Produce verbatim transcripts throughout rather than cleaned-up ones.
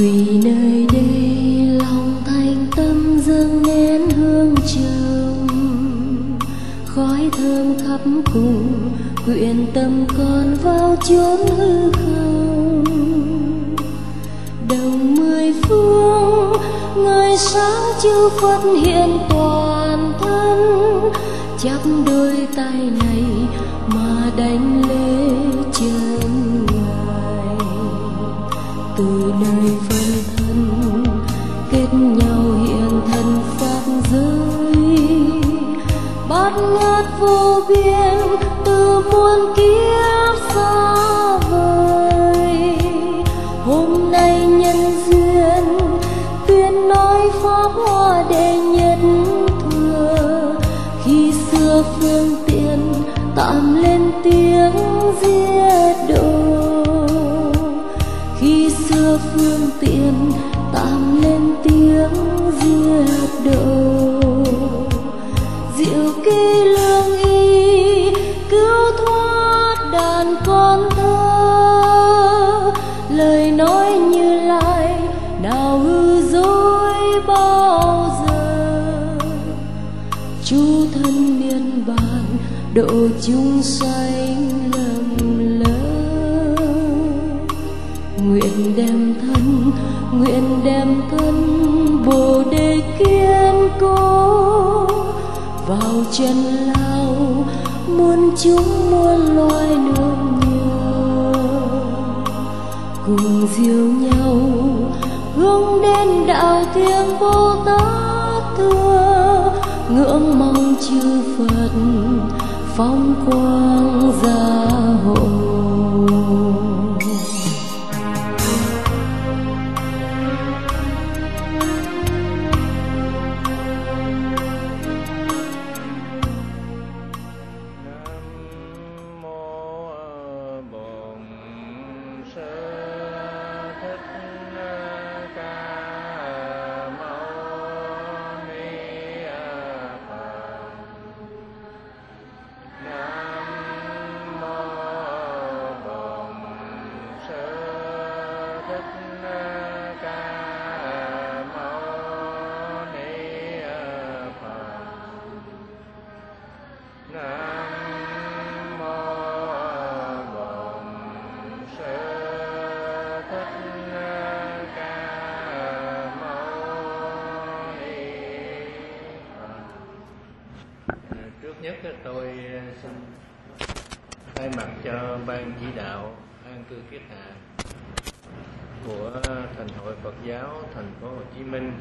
Quỳ nơi đây lòng thành tâm dâng nén hương trầm, khói thơm khắp cùng quyện tâm con vào chốn hư không. Đồng mười phương ngời sáng chư Phật hiện toàn thân, chắp đôi tay này mà đánh lễ chân Ngài. Từ nơi phân thân kết nhau hiện thân pháp giới, bát ngát vô biên từ muôn kiếp xa vời. Hôm nay nhân duyên tuyên nói pháp hoa đệ nhất thừa, khi xưa phương tiện tạm lên tiếng giết độ. Khi xưa phương tiện tạm lên tiếng giết độ. Diệu kỳ lương y cứu thoát đàn con thơ, lời nói Như Lai nào hư dối bao giờ. Chú thân niết bàn độ chúng sanh lầm lỡ, nguyện đem thân nguyện đem thân Bồ Đề kiên cố vào chân lao muôn chúng muôn loài nương nhờ. Cùng diệu nhau hướng đến đạo thiêng Bồ Tát thưa, ngưỡng mong chư Phật phong quang gia hộ. Nhất tôi xin thay mặt cho ban chỉ đạo an cư kiết hạ của Thành hội Phật giáo thành phố Hồ Chí Minh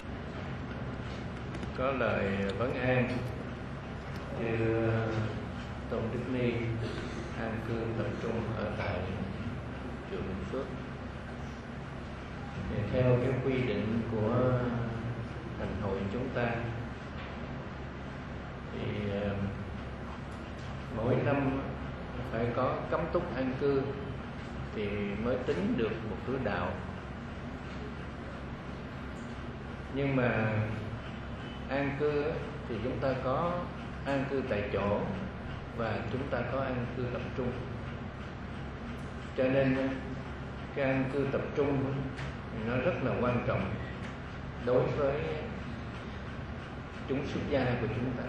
có lời vấn an như Tôn Đức Ni an cư tập trung ở tại chùa Bình Phước. Thì theo cái quy định của thành hội chúng ta thì uh, mỗi năm phải có cấm túc an cư thì mới tính được một thứ đạo. Nhưng mà an cư thì chúng ta có an cư tại chỗ và chúng ta có an cư tập trung. Cho nên cái an cư tập trung nó rất là quan trọng đối với chúng xuất gia của chúng ta.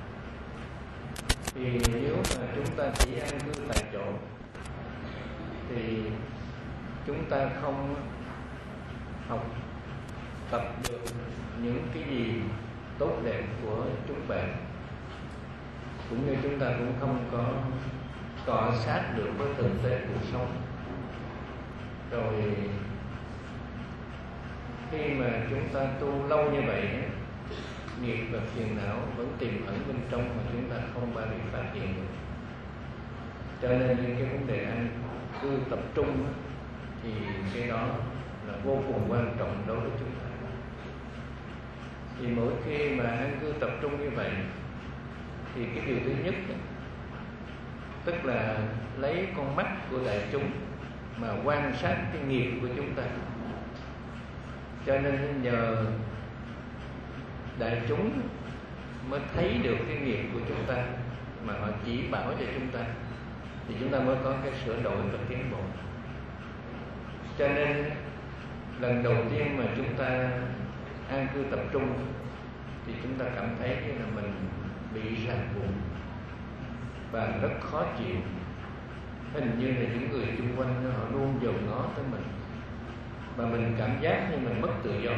Thì nếu mà chúng ta chỉ an cư tại chỗ thì chúng ta không học tập được những cái gì tốt đẹp của chúng bạn, cũng như chúng ta cũng không có cọ sát được với thực tế cuộc sống. Rồi khi mà chúng ta tu lâu như vậy, nghiệp và phiền não vẫn tiềm ẩn bên trong mà chúng ta không bao giờ phát hiện được. Cho nên cái vấn đề an cư tập trung thì cái đó là vô cùng quan trọng đối với chúng ta. Thì mỗi khi mà an cư tập trung như vậy thì cái điều thứ nhất tức là lấy con mắt của đại chúng mà quan sát cái nghiệp của chúng ta. Cho nên nhờ đại chúng mới thấy được cái nghiệp của chúng ta mà họ chỉ bảo cho chúng ta, thì chúng ta mới có cái sửa đổi và tiến bộ. Cho nên lần đầu tiên mà chúng ta an cư tập trung thì chúng ta cảm thấy là mình bị ràng buộc và rất khó chịu. Hình như là những người xung quanh họ luôn dòm ngó tới mình, và mình cảm giác như mình mất tự do.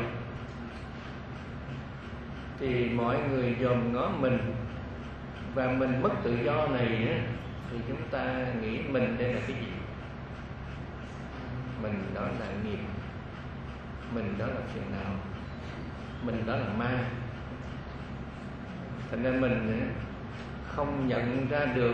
Thì mọi người dòm ngó mình và mình mất tự do này á, thì chúng ta nghĩ mình đây là cái gì? Mình đó là nghiệp, mình đó là phiền não, mình đó là ma. Thành ra mình không nhận ra được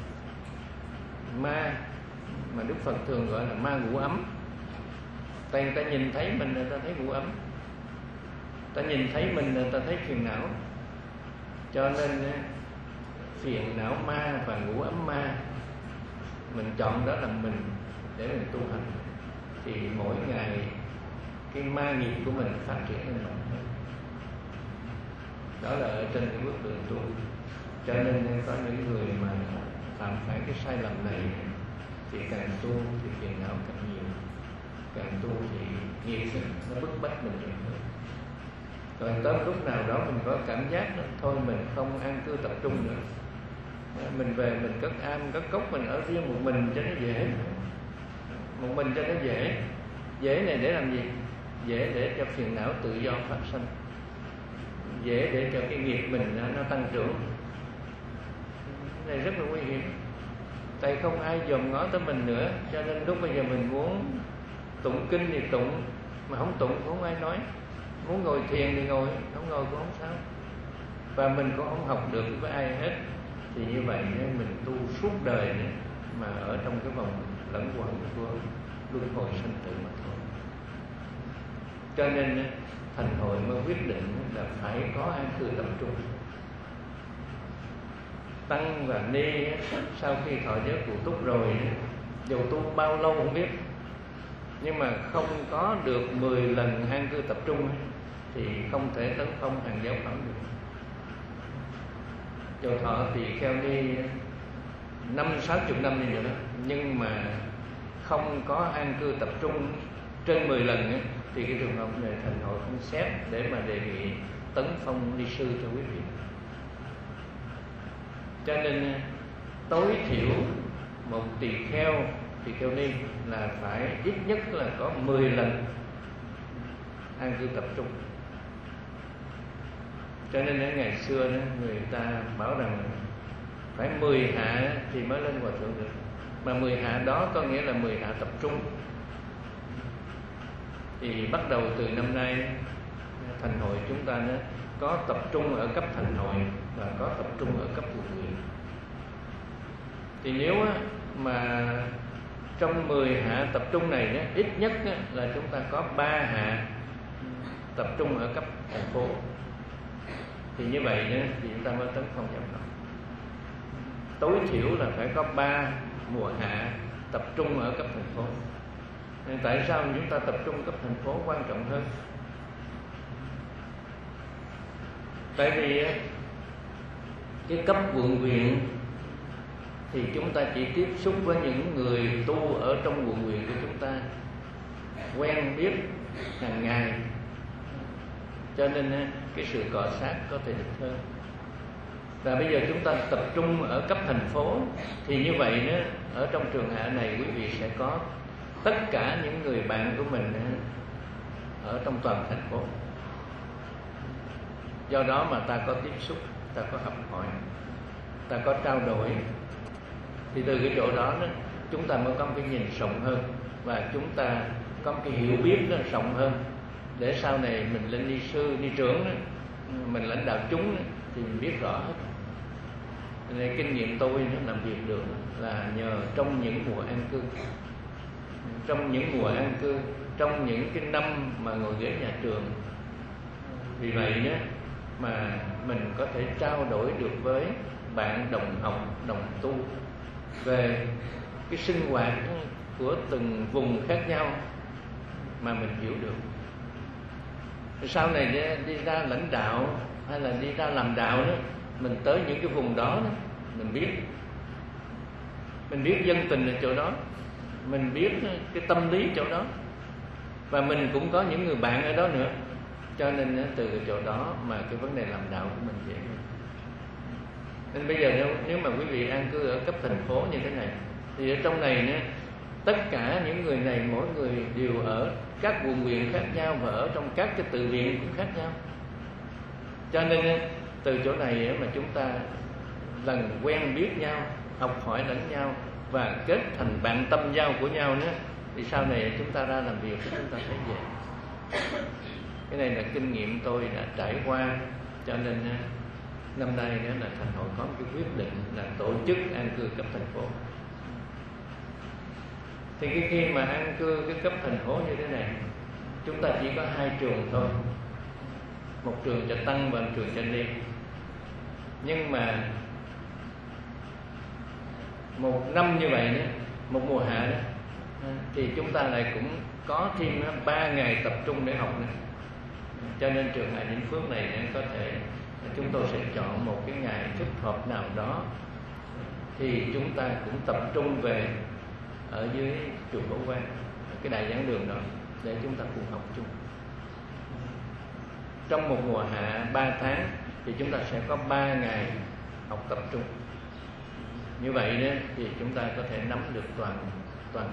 ma mà Đức Phật thường gọi là ma ngủ ấm. Tại người ta nhìn thấy mình, người ta thấy ngủ ấm, ta nhìn thấy mình, người ta thấy phiền não. Cho nên phiền não ma và ngủ ấm ma, mình chọn đó là mình để mình tu hành, thì mỗi ngày cái ma nghiệp của mình phát triển lên mạnh hơn. Đó là ở trên cái bước đường tu. Cho nên có những người mà phạm phải cái sai lầm này thì càng tu thì phiền não càng nhiều, càng tu thì nghiệp nó bức bách mình nhiều hơn. Rồi tới lúc nào đó mình có cảm giác đó, thôi mình không an cư tập trung nữa, mình về mình cất am cất cốc, mình ở riêng một mình cho nó dễ, một mình cho nó dễ. Dễ này để làm gì? Dễ để cho phiền não tự do phát sinh, dễ để cho cái nghiệp mình nó tăng trưởng. Cái này rất là nguy hiểm. Tại không ai dòm ngó tới mình nữa, cho nên lúc bây giờ mình muốn tụng kinh thì tụng, mà không tụng cũng không ai nói. Muốn ngồi thiền thì ngồi, không ngồi cũng không sao. Và mình cũng không học được với ai hết. Thì như vậy mình tu suốt đời nữa, mà ở trong cái vòng lẫn quẩn của luân hồi sanh tử mà thôi. Cho nên Thành Hội mới quyết định là phải có an cư tập trung. Tăng và Ni sau khi thọ giới cụ túc rồi, dù tu bao lâu không biết, nhưng mà không có được mười lần an cư tập trung thì không thể tấn phong hàng giáo phẩm được. Dầu thọ thì kheo Ni năm sáu chục năm như vậy đó, nhưng mà không có an cư tập trung trên mười lần ấy, thì cái trường hợp này Thành Hội không xét để mà đề nghị tấn phong ni sư cho quý vị. Cho nên tối thiểu một tỳ kheo, tỳ kheo ni là phải ít nhất là có mười lần an cư tập trung. Cho nên ở ngày xưa đó, người ta bảo rằng phải mười hạ thì mới lên hòa thượng được. Mà mười hạ đó có nghĩa là mười hạ tập trung. Thì bắt đầu từ năm nay Thành Hội chúng ta đó, có tập trung ở cấp Thành Hội và có tập trung ở cấp quận huyện. Thì nếu mà trong mười hạ tập trung này đó, ít nhất là chúng ta có ba hạ tập trung ở cấp thành phố, thì như vậy đó, thì chúng ta mới tấn phong nhập học. Tối thiểu là phải có ba mùa hạ tập trung ở cấp thành phố. Nên tại sao chúng ta tập trung cấp thành phố quan trọng hơn? Tại vì cái cấp quận huyện thì chúng ta chỉ tiếp xúc với những người tu ở trong quận huyện của chúng ta, quen biết hàng ngày, cho nên cái sự cọ sát có thể ít hơn. Và bây giờ chúng ta tập trung ở cấp thành phố, thì như vậy đó, ở trong trường hạ này quý vị sẽ có tất cả những người bạn của mình ở trong toàn thành phố. Do đó mà ta có tiếp xúc, ta có học hỏi, ta có trao đổi, thì từ cái chỗ đó, đó chúng ta mới có một cái nhìn rộng hơn, và chúng ta có một cái hiểu biết nó rộng hơn, để sau này mình lên ni sư, ni trưởng đó, mình lãnh đạo chúng đó, thì mình biết rõ hết. Nên kinh nghiệm tôi nó làm việc được là nhờ trong những mùa an cư, trong những mùa an cư, trong những cái năm mà ngồi ghế nhà trường. Vì vậy đó mà mình có thể trao đổi được với bạn đồng học, đồng tu về cái sinh hoạt của từng vùng khác nhau mà mình hiểu được. Sau này đi, đi ra lãnh đạo hay là đi ra làm đạo đó, mình tới những cái vùng đó, đó mình biết mình biết dân tình ở chỗ đó, mình biết cái tâm lý chỗ đó, và mình cũng có những người bạn ở đó nữa, cho nên từ cái chỗ đó mà cái vấn đề làm đạo của mình dễ hơn. Nên bây giờ nếu, nếu mà quý vị an cư ở cấp thành phố như thế này, thì ở trong này nữa, tất cả những người này mỗi người đều ở các quận huyện khác nhau và ở trong các cái tự viện cũng khác nhau. Cho nên từ chỗ này mà chúng ta lần quen biết nhau, học hỏi lẫn nhau và kết thành bạn tâm giao của nhau nữa, thì sau này chúng ta ra làm việc thì chúng ta thấy dễ. Cái này là kinh nghiệm tôi đã trải qua, cho nên năm nay nữa là thành hội có một cái quyết định là tổ chức an cư cấp thành phố. Thì cái khi mà an cư cái cấp thành phố như thế này, chúng ta chỉ có hai trường thôi, một trường cho tăng và một trường cho ni. Nhưng mà một năm như vậy đó, một mùa hạ đó, thì chúng ta lại cũng có thêm ba ngày tập trung để học nữa. Cho nên trường Hạ Vĩnh Phước này có thể chúng tôi sẽ chọn một cái ngày thích hợp nào đó, thì chúng ta cũng tập trung về ở dưới chùa Bảo Quang, cái đại giảng đường đó, để chúng ta cùng học chung. Trong một mùa hạ ba tháng thì chúng ta sẽ có ba ngày học tập trung. Như vậy đó thì chúng ta có thể nắm được toàn toàn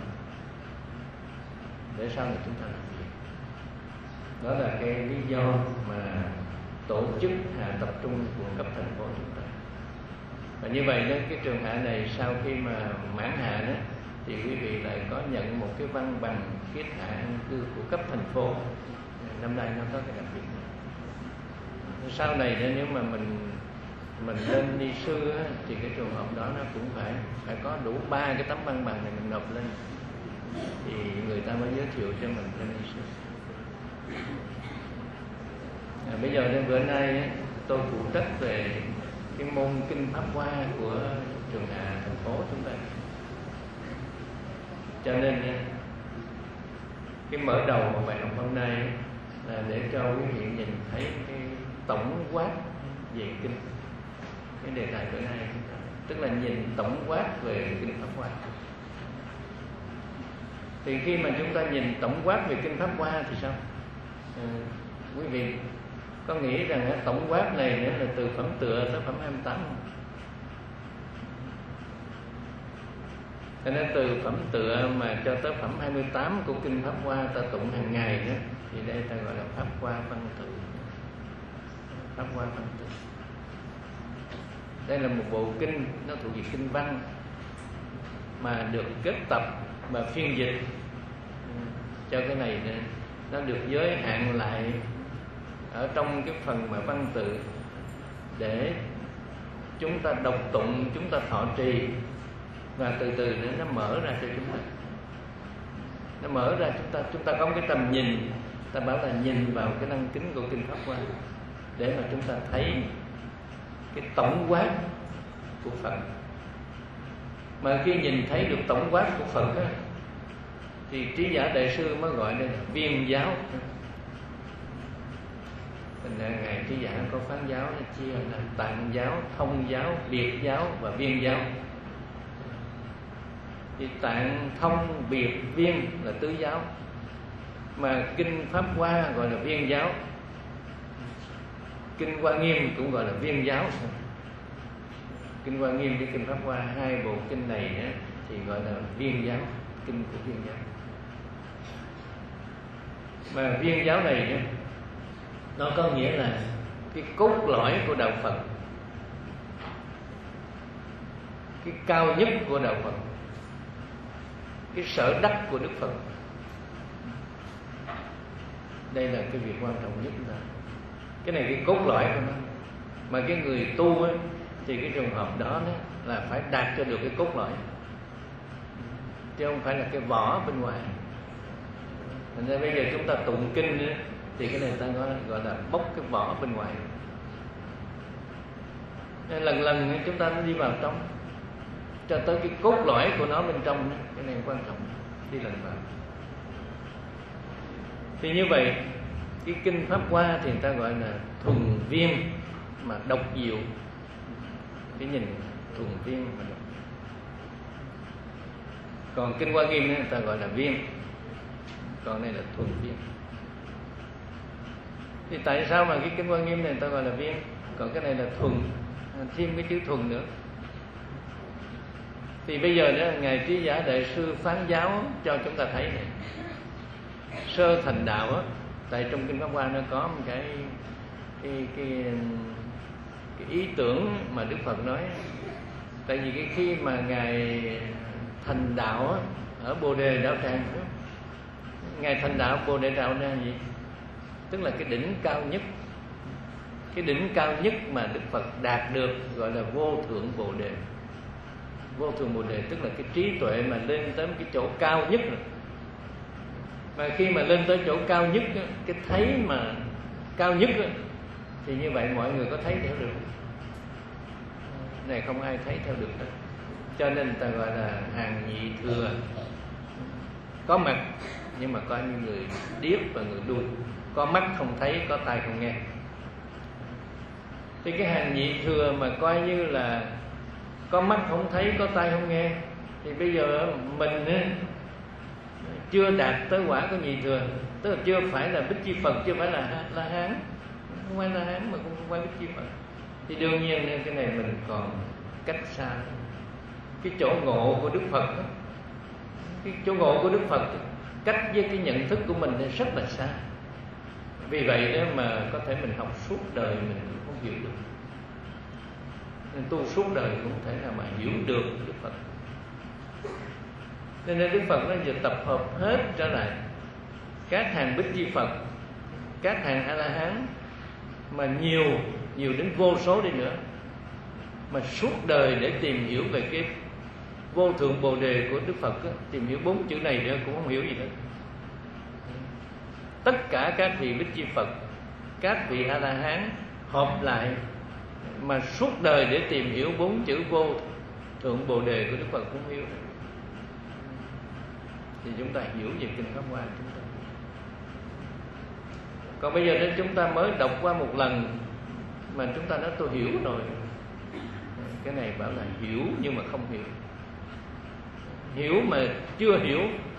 để sau này chúng ta làm việc. Đó là cái lý do mà tổ chức hạ tập trung của cấp thành phố chúng ta. Và như vậy đó, cái trường hạ này sau khi mà mãn hạ đó, thì quý vị lại có nhận một cái văn bằng kết hạ an cư của cấp thành phố. Năm nay nó có cái đặc biệt này. Sau này đó, nếu mà mình mình lên đi sư á, thì cái trường hợp đó nó cũng phải phải có đủ ba cái tấm văn bằng này mình nộp lên, thì người ta mới giới thiệu cho mình lên đi sư. À, bây giờ đến bữa nay á, tôi phụ trách về cái môn kinh pháp hoa của trường hạ thành phố chúng ta. Cho nên cái mở đầu của bài học hôm nay là để cho quý vị nhìn thấy cái tổng quát về kinh, cái đề tài bữa nay, tức là nhìn tổng quát về kinh pháp hoa. Thì khi mà chúng ta nhìn tổng quát về kinh pháp hoa thì sao? À, quý vị có nghĩ rằng cái tổng quát này nữa là từ phẩm tựa tới phẩm hai mươi tám không? Cho nên từ phẩm tựa mà cho tới phẩm hai mươi tám của kinh pháp hoa ta tụng hàng ngày đó, thì đây ta gọi là pháp hoa văn tự. Pháp hoa văn tự. Đây là một bộ kinh, nó thuộc về kinh văn mà được kết tập và phiên dịch cho cái này nữa. Nó được giới hạn lại ở trong cái phần mà văn tự để chúng ta đọc tụng, chúng ta thọ trì, và từ từ nữa nó mở ra cho chúng ta. Nó mở ra chúng ta chúng ta có một cái tầm nhìn, ta bảo là nhìn vào cái lăng kính của kinh pháp hoa để mà chúng ta thấy cái tổng quát của Phật. Mà khi nhìn thấy được tổng quát của Phật á, thì Trí Giả Đại Sư mới gọi đây là viên giáo. Thành ra Ngài Trí Giả có phán giáo nó chia là tạng giáo, thông giáo, biệt giáo và viên giáo. Thì tạng, thông, biệt, viên là tứ giáo, mà kinh pháp hoa gọi là viên giáo, kinh Hoa Nghiêm cũng gọi là viên giáo. Kinh Hoa Nghiêm với kinh pháp hoa, hai bộ kinh này á, thì gọi là viên giáo, kinh của viên giáo. Mà viên giáo này á, nó có nghĩa là cái cốt lõi của đạo Phật, cái cao nhất của đạo Phật, cái sở đắc của Đức Phật. Đây là cái việc quan trọng nhất là cái này, cái cốt lõi của nó. Mà cái người tu ấy, thì cái trường hợp đó, đó là phải đạt cho được cái cốt lõi, chứ không phải là cái vỏ bên ngoài. Thành ra bây giờ chúng ta tụng kinh ấy, thì cái này ta gọi là, gọi là bóc cái vỏ bên ngoài. Nên lần lần chúng ta đi vào trong cho tới cái cốt lõi của nó bên trong đó. Cái này quan trọng, đi lần vào. Thì như vậy cái kinh pháp hoa thì người ta gọi là thuần viên mà độc diệu. Cái nhìn thuần viên mà độc. Còn kinh Hoa Nghiêm người ta gọi là viên. còn này là thuần viên. Thì tại sao mà cái kinh Quan Nghiêm này người ta gọi là viên, còn cái này là thuần, thêm cái chữ thuần nữa? Thì bây giờ đó, ngài Trí Giả Đại Sư phán giáo cho chúng ta thấy này, sơ thành đạo á, tại trong kinh Pháp Hoa nó có một cái cái cái, cái ý tưởng mà Đức Phật nói. Tại vì cái khi mà ngài thành đạo á, ở Bồ Đề Đạo Tràng, ngài thành đạo Bồ Đề Đạo là gì? Tức là cái đỉnh cao nhất, cái đỉnh cao nhất mà Đức Phật đạt được gọi là vô thượng Bồ Đề. Vô thượng Bồ Đề tức là cái trí tuệ mà lên tới cái chỗ cao nhất rồi. Mà khi mà lên tới chỗ cao nhất, cái thấy mà cao nhất thì như vậy mọi người có thấy theo được? Này không ai thấy theo được hết. Cho nên người ta gọi là hàng nhị thừa, có mặt nhưng mà coi như người điếc và người đuôi, có mắt không thấy, có tai không nghe. Thì cái hàng nhị thừa mà coi như là có mắt không thấy, có tai không nghe, thì bây giờ mình chưa đạt tới quả của nhị thừa, tức là chưa phải là Bích Chi Phật, chưa phải là La Hán, không phải La Hán mà cũng không phải Bích Chi Phật, thì đương nhiên cái này mình còn cách xa. Cái chỗ ngộ của Đức Phật, cái chỗ ngộ của Đức Phật cách với cái nhận thức của mình thì rất là xa. Vì vậy đó mà có thể mình học suốt đời mình cũng không hiểu được, nên tu suốt đời cũng không thể nào mà hiểu được Đức Phật. Nên Đức Phật nó vừa tập hợp hết trở lại các hàng Bích Chi Phật, các hàng A La Hán, mà nhiều nhiều đến vô số đi nữa, mà suốt đời để tìm hiểu về cái vô thượng Bồ Đề của Đức Phật đó, tìm hiểu bốn chữ này nữa cũng không hiểu gì hết. Tất cả các vị Bích Chi Phật, các vị A La Hán họp lại mà suốt đời để tìm hiểu bốn chữ vô thượng Bồ Đề của Đức Phật cũng hiểu. Thì chúng ta hiểu về kinh Pháp Hoa chúng ta. Còn bây giờ nếu chúng ta mới đọc qua một lần mà chúng ta nói tôi hiểu rồi, cái này bảo là hiểu nhưng mà không hiểu. Hiểu mà chưa hiểu.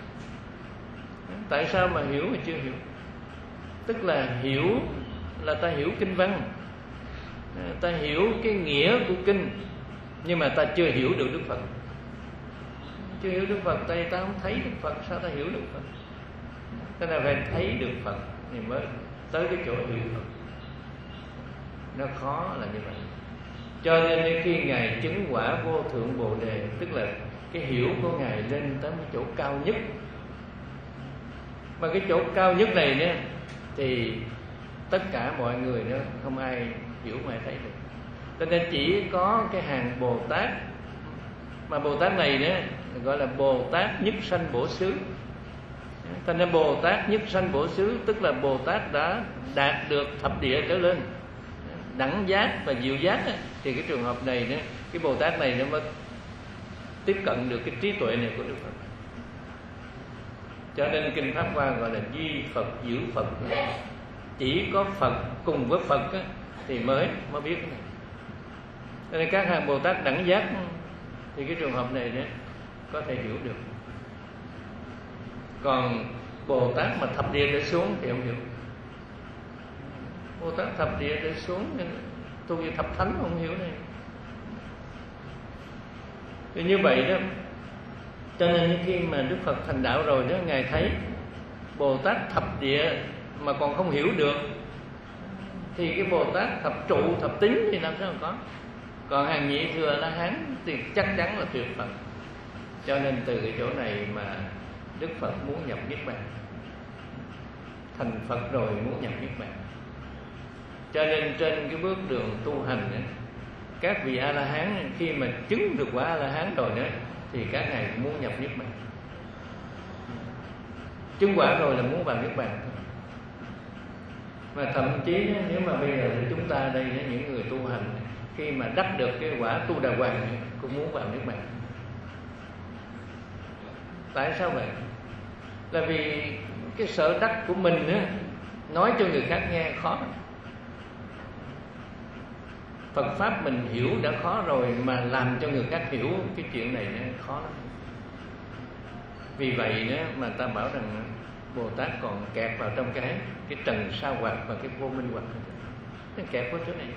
Tại sao mà hiểu mà chưa hiểu? Tức là hiểu là ta hiểu kinh văn, ta hiểu cái nghĩa của kinh, nhưng mà ta chưa hiểu được Đức Phật. Chưa hiểu Đức Phật, tại vì ta không thấy Đức Phật, sao ta hiểu Đức Phật? Tức là phải thấy được Phật thì mới tới cái chỗ hiểu Phật. Nó khó là như vậy. Cho nên khi Ngài chứng quả vô thượng Bồ Đề, tức là cái hiểu của Ngài lên tới cái chỗ cao nhất. Mà cái chỗ cao nhất này nữa thì tất cả mọi người đó không ai hiểu, không ai thấy được. Cho nên chỉ có cái hàng Bồ Tát, mà Bồ Tát này nữa gọi là Bồ Tát nhất sanh bổ xứ. Thành ra Bồ Tát nhất sanh bổ xứ tức là Bồ Tát đã đạt được thập địa trở lên, đẳng giác và diệu giác ấy, thì cái trường hợp này nữa, cái Bồ Tát này nó mới tiếp cận được cái trí tuệ này của Đức Phật. Cho nên kinh Pháp Hoa gọi là duy Phật giữ Phật. Chỉ có Phật cùng với Phật á, thì mới mới biết cái này. Cho nên các hàng Bồ Tát đẳng giác thì cái trường hợp này đó có thể hiểu được. Còn Bồ Tát mà thập địa trở xuống thì không hiểu. Bồ Tát thập địa trở xuống tu như thập thánh không hiểu này. Thì như vậy đó, cho nên khi mà Đức Phật thành đạo rồi đó, Ngài thấy Bồ Tát thập địa mà còn không hiểu được thì cái Bồ Tát thập trụ, thập tính thì làm sao mà có. Còn hàng nhị thừa La Hán thì chắc chắn là tuyệt Phật. Cho nên từ cái chỗ này mà Đức Phật muốn nhập Niết Bàn, thành Phật rồi muốn nhập Niết Bàn. Cho nên trên cái bước đường tu hành ấy, các vị A La Hán khi mà chứng được quả A La Hán rồi đó thì các ngài muốn nhập Niết Bàn. Chứng quả rồi là muốn vào Niết Bàn. Mà thậm chí nếu mà bây giờ chúng ta đây những người tu hành khi mà đắc được cái quả Tu Đà Hoàng cũng muốn vào Niết Bàn. Tại sao vậy? Là vì cái sở đắc của mình á, nói cho người khác nghe khó. Phật Pháp mình hiểu đã khó rồi, mà làm cho người khác hiểu cái chuyện này nó khó lắm. Vì vậy đó mà ta bảo rằng Bồ Tát còn kẹt vào trong cái cái trần sa hoạt và cái vô minh hoạt. Nó kẹt vào chỗ này,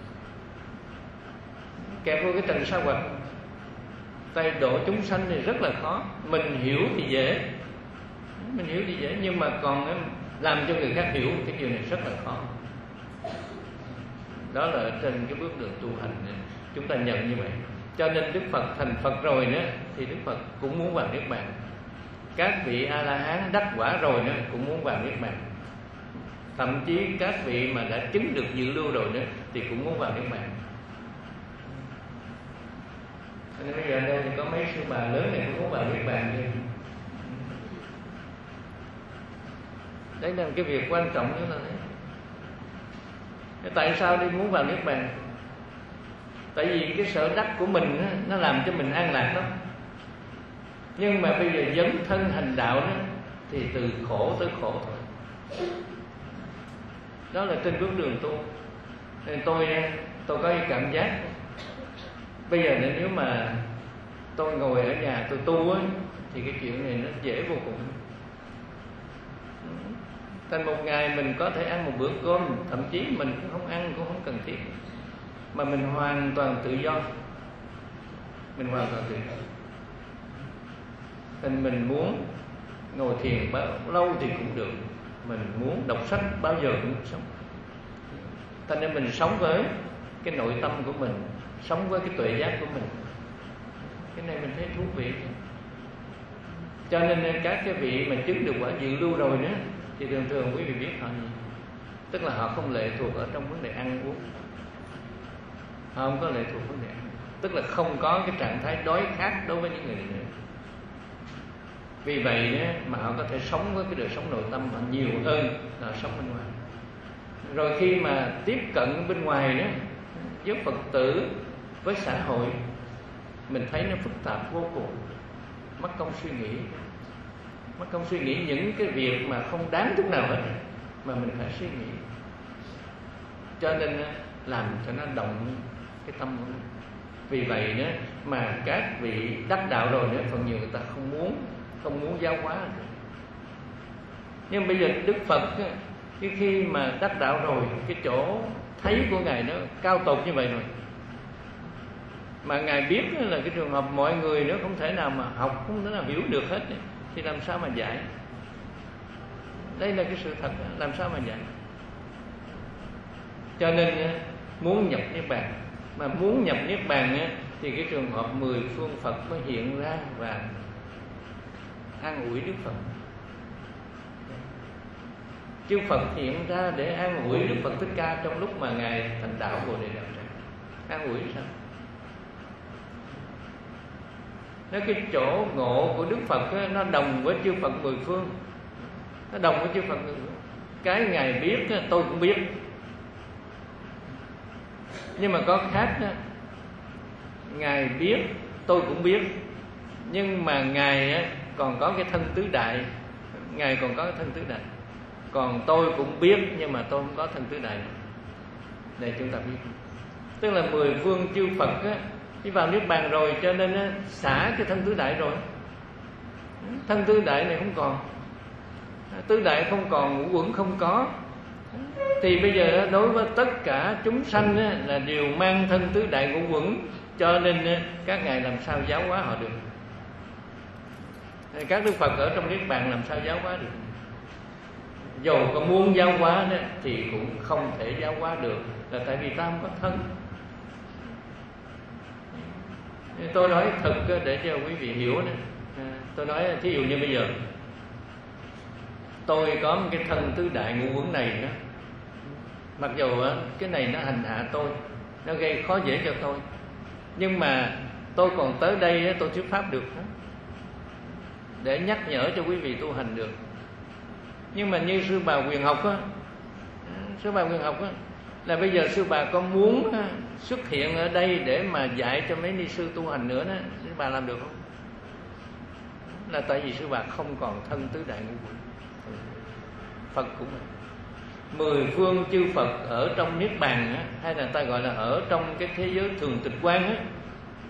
kẹt vô cái trần sa hoạt. Tay độ chúng sanh thì rất là khó. Mình hiểu thì dễ, mình hiểu thì dễ, nhưng mà còn làm cho người khác hiểu cái điều này rất là khó. Đó là ở trên cái bước đường tu hành này, chúng ta nhận như vậy. Cho nên Đức Phật thành Phật rồi nữa thì Đức Phật cũng muốn vào Niết Bàn. Các vị A-la-hán đắc quả rồi nữa cũng muốn vào Niết Bàn. Thậm chí các vị mà đã chứng được dự lưu rồi nữa thì cũng muốn vào Niết Bàn. Nên bây giờ đây thì có mấy sư bà lớn này cũng muốn vào Niết Bàn chứ. Đấy là cái việc quan trọng nữa là thế. Tại sao đi muốn vào Niết Bàn? Tại vì cái sở đắc của mình á, nó làm cho mình an lạc lắm. Nhưng mà bây giờ dấn thân hành đạo đó, thì từ khổ tới khổ thôi. Đó là trên bước đường tu. Nên tôi tôi có cái cảm giác bây giờ nếu mà tôi ngồi ở nhà tôi tu á, thì cái chuyện này nó dễ vô cùng. Thành một ngày mình có thể ăn một bữa cơm, thậm chí mình cũng không ăn cũng không cần thiết, mà mình hoàn toàn tự do. Mình hoàn toàn tự do. Nên mình muốn ngồi thiền bao lâu thì cũng được, mình muốn đọc sách bao giờ cũng sống. Thành nên mình sống với cái nội tâm của mình, sống với cái tuệ giác của mình. Cái này mình thấy thú vị. Cho nên các cái vị mà chứng được quả dự lưu rồi nữa thì thường thường quý vị biết họ gì? Tức là họ không lệ thuộc ở trong vấn đề ăn uống. Họ không có lệ thuộc vấn đề ăn. Tức là không có cái trạng thái đói khát đối với những người này nữa. Vì vậy đó, mà họ có thể sống với cái đời sống nội tâm họ nhiều hơn là sống bên ngoài. Rồi khi mà tiếp cận bên ngoài đó, với Phật tử, với xã hội, mình thấy nó phức tạp vô cùng, mất công suy nghĩ, mất công suy nghĩ những cái việc mà không đáng chút nào hết, mà mình phải suy nghĩ. Cho nên làm cho nó động cái tâm của mình. Vì vậy nữa mà các vị đắc đạo rồi nữa, phần nhiều người ta không muốn không muốn giáo hóa được. Nhưng bây giờ Đức Phật cái khi mà đắc đạo rồi, cái chỗ thấy của ngài nó cao tột như vậy rồi, mà ngài biết là cái trường hợp mọi người nó không thể nào mà học, không thể nào hiểu được hết, thì làm sao mà dạy? Đây là cái sự thật, làm sao mà dạy? Cho nên muốn nhập Niết Bàn, mà muốn nhập Niết Bàn thì cái trường hợp mười phương Phật mới hiện ra và an ủi Đức Phật. Chư Phật hiện ra để an ủi Đức Phật Thích Ca trong lúc mà ngài thành đạo Bồ Đề Đạo Tràng. An ủi sao? Nó cái chỗ ngộ của Đức Phật ấy, nó đồng với chư Phật mười phương, nó đồng với chư Phật mười phương. Cái ngài biết tôi cũng biết, nhưng mà có khác đó. Ngài biết tôi cũng biết, nhưng mà ngài còn có cái thân tứ đại, ngài còn có cái thân tứ đại. Còn tôi cũng biết, nhưng mà tôi không có thân tứ đại. Để chúng ta biết, tức là mười phương chư Phật á, đi vào Niết Bàn rồi, cho nên á, xả cái thân tứ đại rồi. Thân tứ đại này không còn, tứ đại không còn, ngũ uẩn không có. Thì bây giờ đối với tất cả chúng sanh á, là đều mang thân tứ đại ngũ uẩn, cho nên á, các ngài làm sao giáo hóa họ được? Các Đức Phật ở trong Niết Bàn làm sao giáo hóa được? Dầu có muốn giáo hóa đó, thì cũng không thể giáo hóa được, là tại vì ta không có thân. Tôi nói thật để cho quý vị hiểu đó. Tôi nói thí dụ như bây giờ tôi có một cái thân tứ đại ngũ uẩn này đó, mặc dù cái này nó hành hạ tôi, nó gây khó dễ cho tôi, nhưng mà tôi còn tới đây tôi thuyết pháp được đó, để nhắc nhở cho quý vị tu hành được. Nhưng mà như sư bà Quyền Học á, sư bà Quyền Học á, là bây giờ sư bà có muốn xuất hiện ở đây để mà dạy cho mấy ni sư tu hành nữa đó, sư bà làm được không? Là tại vì sư bà không còn thân tứ đại ngũ uẩn. Phật cũng vậy. Mười phương chư Phật ở trong Niết Bàn á, hay là ta gọi là ở trong cái thế giới thường tịch quan á,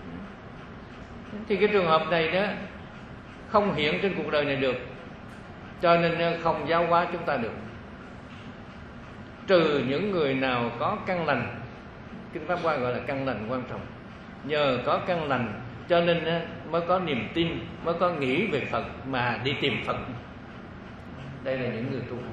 thì cái trường hợp này đó không hiện trên cuộc đời này được. cho nên không giáo hóa chúng ta được, trừ những người nào có căn lành. Kinh Pháp Hoa gọi là căn lành quan trọng. Nhờ có căn lành cho nên mới có niềm tin, mới có nghĩ về Phật mà đi tìm Phật. Đây là những người tu hành.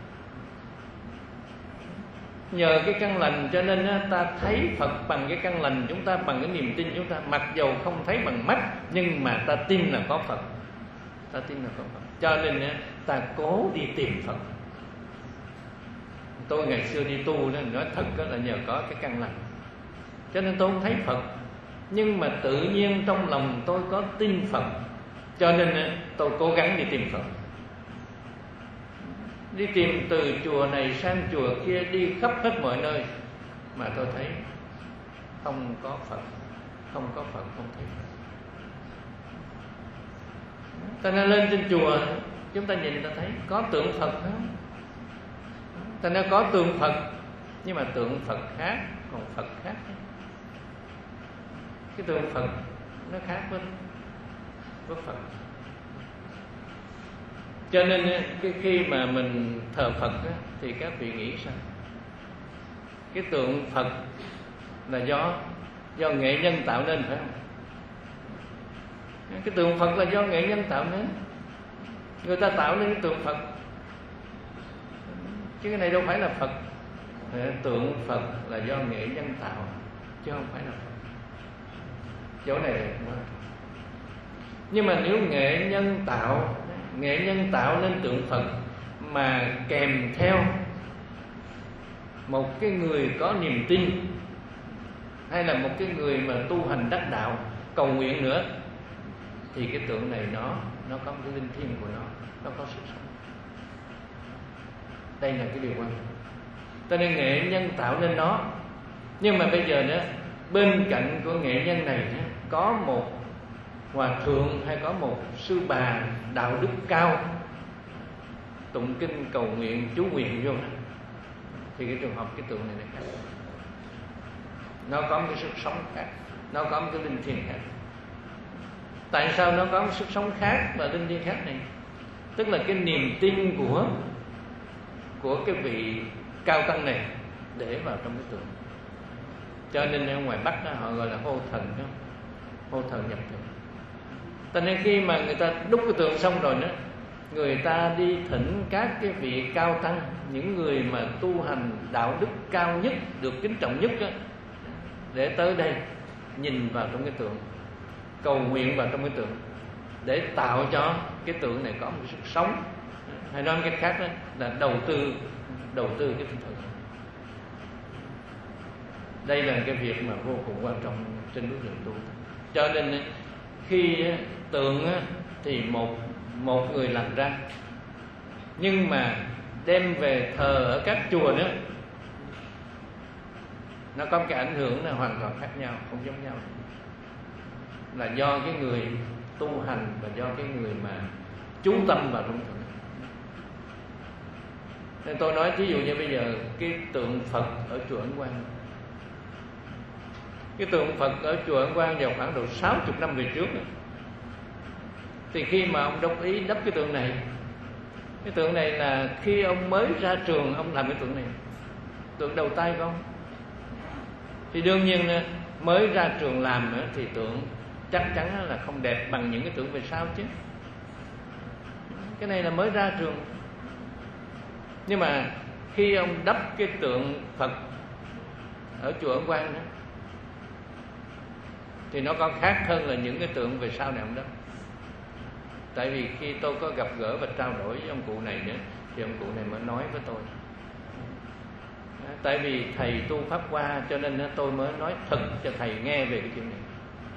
Nhờ cái căn lành cho nên ta thấy Phật bằng cái căn lành chúng ta, bằng cái niềm tin chúng ta. Mặc dầu không thấy bằng mắt, nhưng mà ta tin là có Phật. Ta tin là có Phật, cho nên ta cố đi tìm Phật. Tôi ngày xưa đi tu đó, nói thật đó là nhờ có cái căn lành, cho nên tôi không thấy Phật, nhưng mà tự nhiên trong lòng tôi có tin Phật, cho nên tôi cố gắng đi tìm Phật. Đi tìm từ chùa này sang chùa kia, đi khắp hết mọi nơi, mà tôi thấy không có Phật. Không có Phật, không thấy Phật. Ta nên lên trên chùa, chúng ta nhìn ta thấy có tượng Phật không? Ta nên có tượng Phật, nhưng mà tượng Phật khác, còn Phật khác. Cái tượng Phật nó khác với, với Phật. Cho nên cái khi mà mình thờ Phật á, thì các vị nghĩ sao? Cái tượng Phật là do do nghệ nhân tạo nên, phải không? Cái tượng Phật là do nghệ nhân tạo nên. Người ta tạo nên cái tượng Phật, chứ cái này đâu phải là Phật. Tượng Phật là do nghệ nhân tạo, chứ không phải là Phật. Chỗ này là không. Nhưng mà nếu nghệ nhân tạo Nghệ nhân tạo nên tượng Phật mà kèm theo một cái người có niềm tin, hay là một cái người mà tu hành đắc đạo cầu nguyện nữa, thì cái tượng này nó nó có một cái linh thiêng của nó, nó có sức sống. Đây là cái điều quan trọng. Cho nên nghệ nhân tạo nên nó. Nhưng mà bây giờ nữa, bên cạnh của nghệ nhân này có một hòa thượng hay có một sư bà đạo đức cao tụng kinh cầu nguyện chú nguyện vô đó, thì cái trường hợp cái tượng này nó khác. Nó có một cái sức sống khác, nó có một cái linh thiêng khác. Tại sao nó có một sức sống khác và linh thiêng khác này? Tức là cái niềm tin của của cái vị cao tăng này để vào trong cái tượng. Cho nên ở ngoài Bắc đó, họ gọi là hô thần đó, hô thần nhập thần. Cho nên khi mà người ta đúc cái tượng xong rồi đó, người ta đi thỉnh các cái vị cao tăng, những người mà tu hành đạo đức cao nhất, được kính trọng nhất đó, để tới đây nhìn vào trong cái tượng, cầu nguyện vào trong cái tượng, để tạo cho cái tượng này có một sức sống. Hay nói một cách khác đó là đầu tư đầu tư cái tinh thần. Đây là cái việc mà vô cùng quan trọng trên bước đường tu. Cho nên khi tượng thì một một người làm ra, nhưng mà đem về thờ ở các chùa nữa, nó có một cái ảnh hưởng là hoàn toàn khác nhau, không giống nhau. Là do cái người tu hành và do cái người mà chú tâm vào trong tượng. Nên tôi nói ví dụ như bây giờ cái tượng Phật ở chùa Ấn Quang, cái tượng Phật ở chùa Ấn Quang vào khoảng độ sáu mươi năm về trước, thì khi mà ông đồng ý đắp cái tượng này, cái tượng này là khi ông mới ra trường ông làm cái tượng này, tượng đầu tay của ông. Thì đương nhiên mới ra trường làm nữa thì tượng chắc chắn là không đẹp bằng những cái tượng về sau chứ. Cái này là mới ra trường. Nhưng mà khi ông đắp cái tượng Phật ở chùa Ấn Quang đó, thì nó còn khác hơn là những cái tượng về sau này ông đắp. Tại vì khi tôi có gặp gỡ và trao đổi với ông cụ này nữa, thì ông cụ này mới nói với tôi. Tại vì thầy tu Pháp Hoa, cho nên tôi mới nói thật cho thầy nghe về cái chuyện này.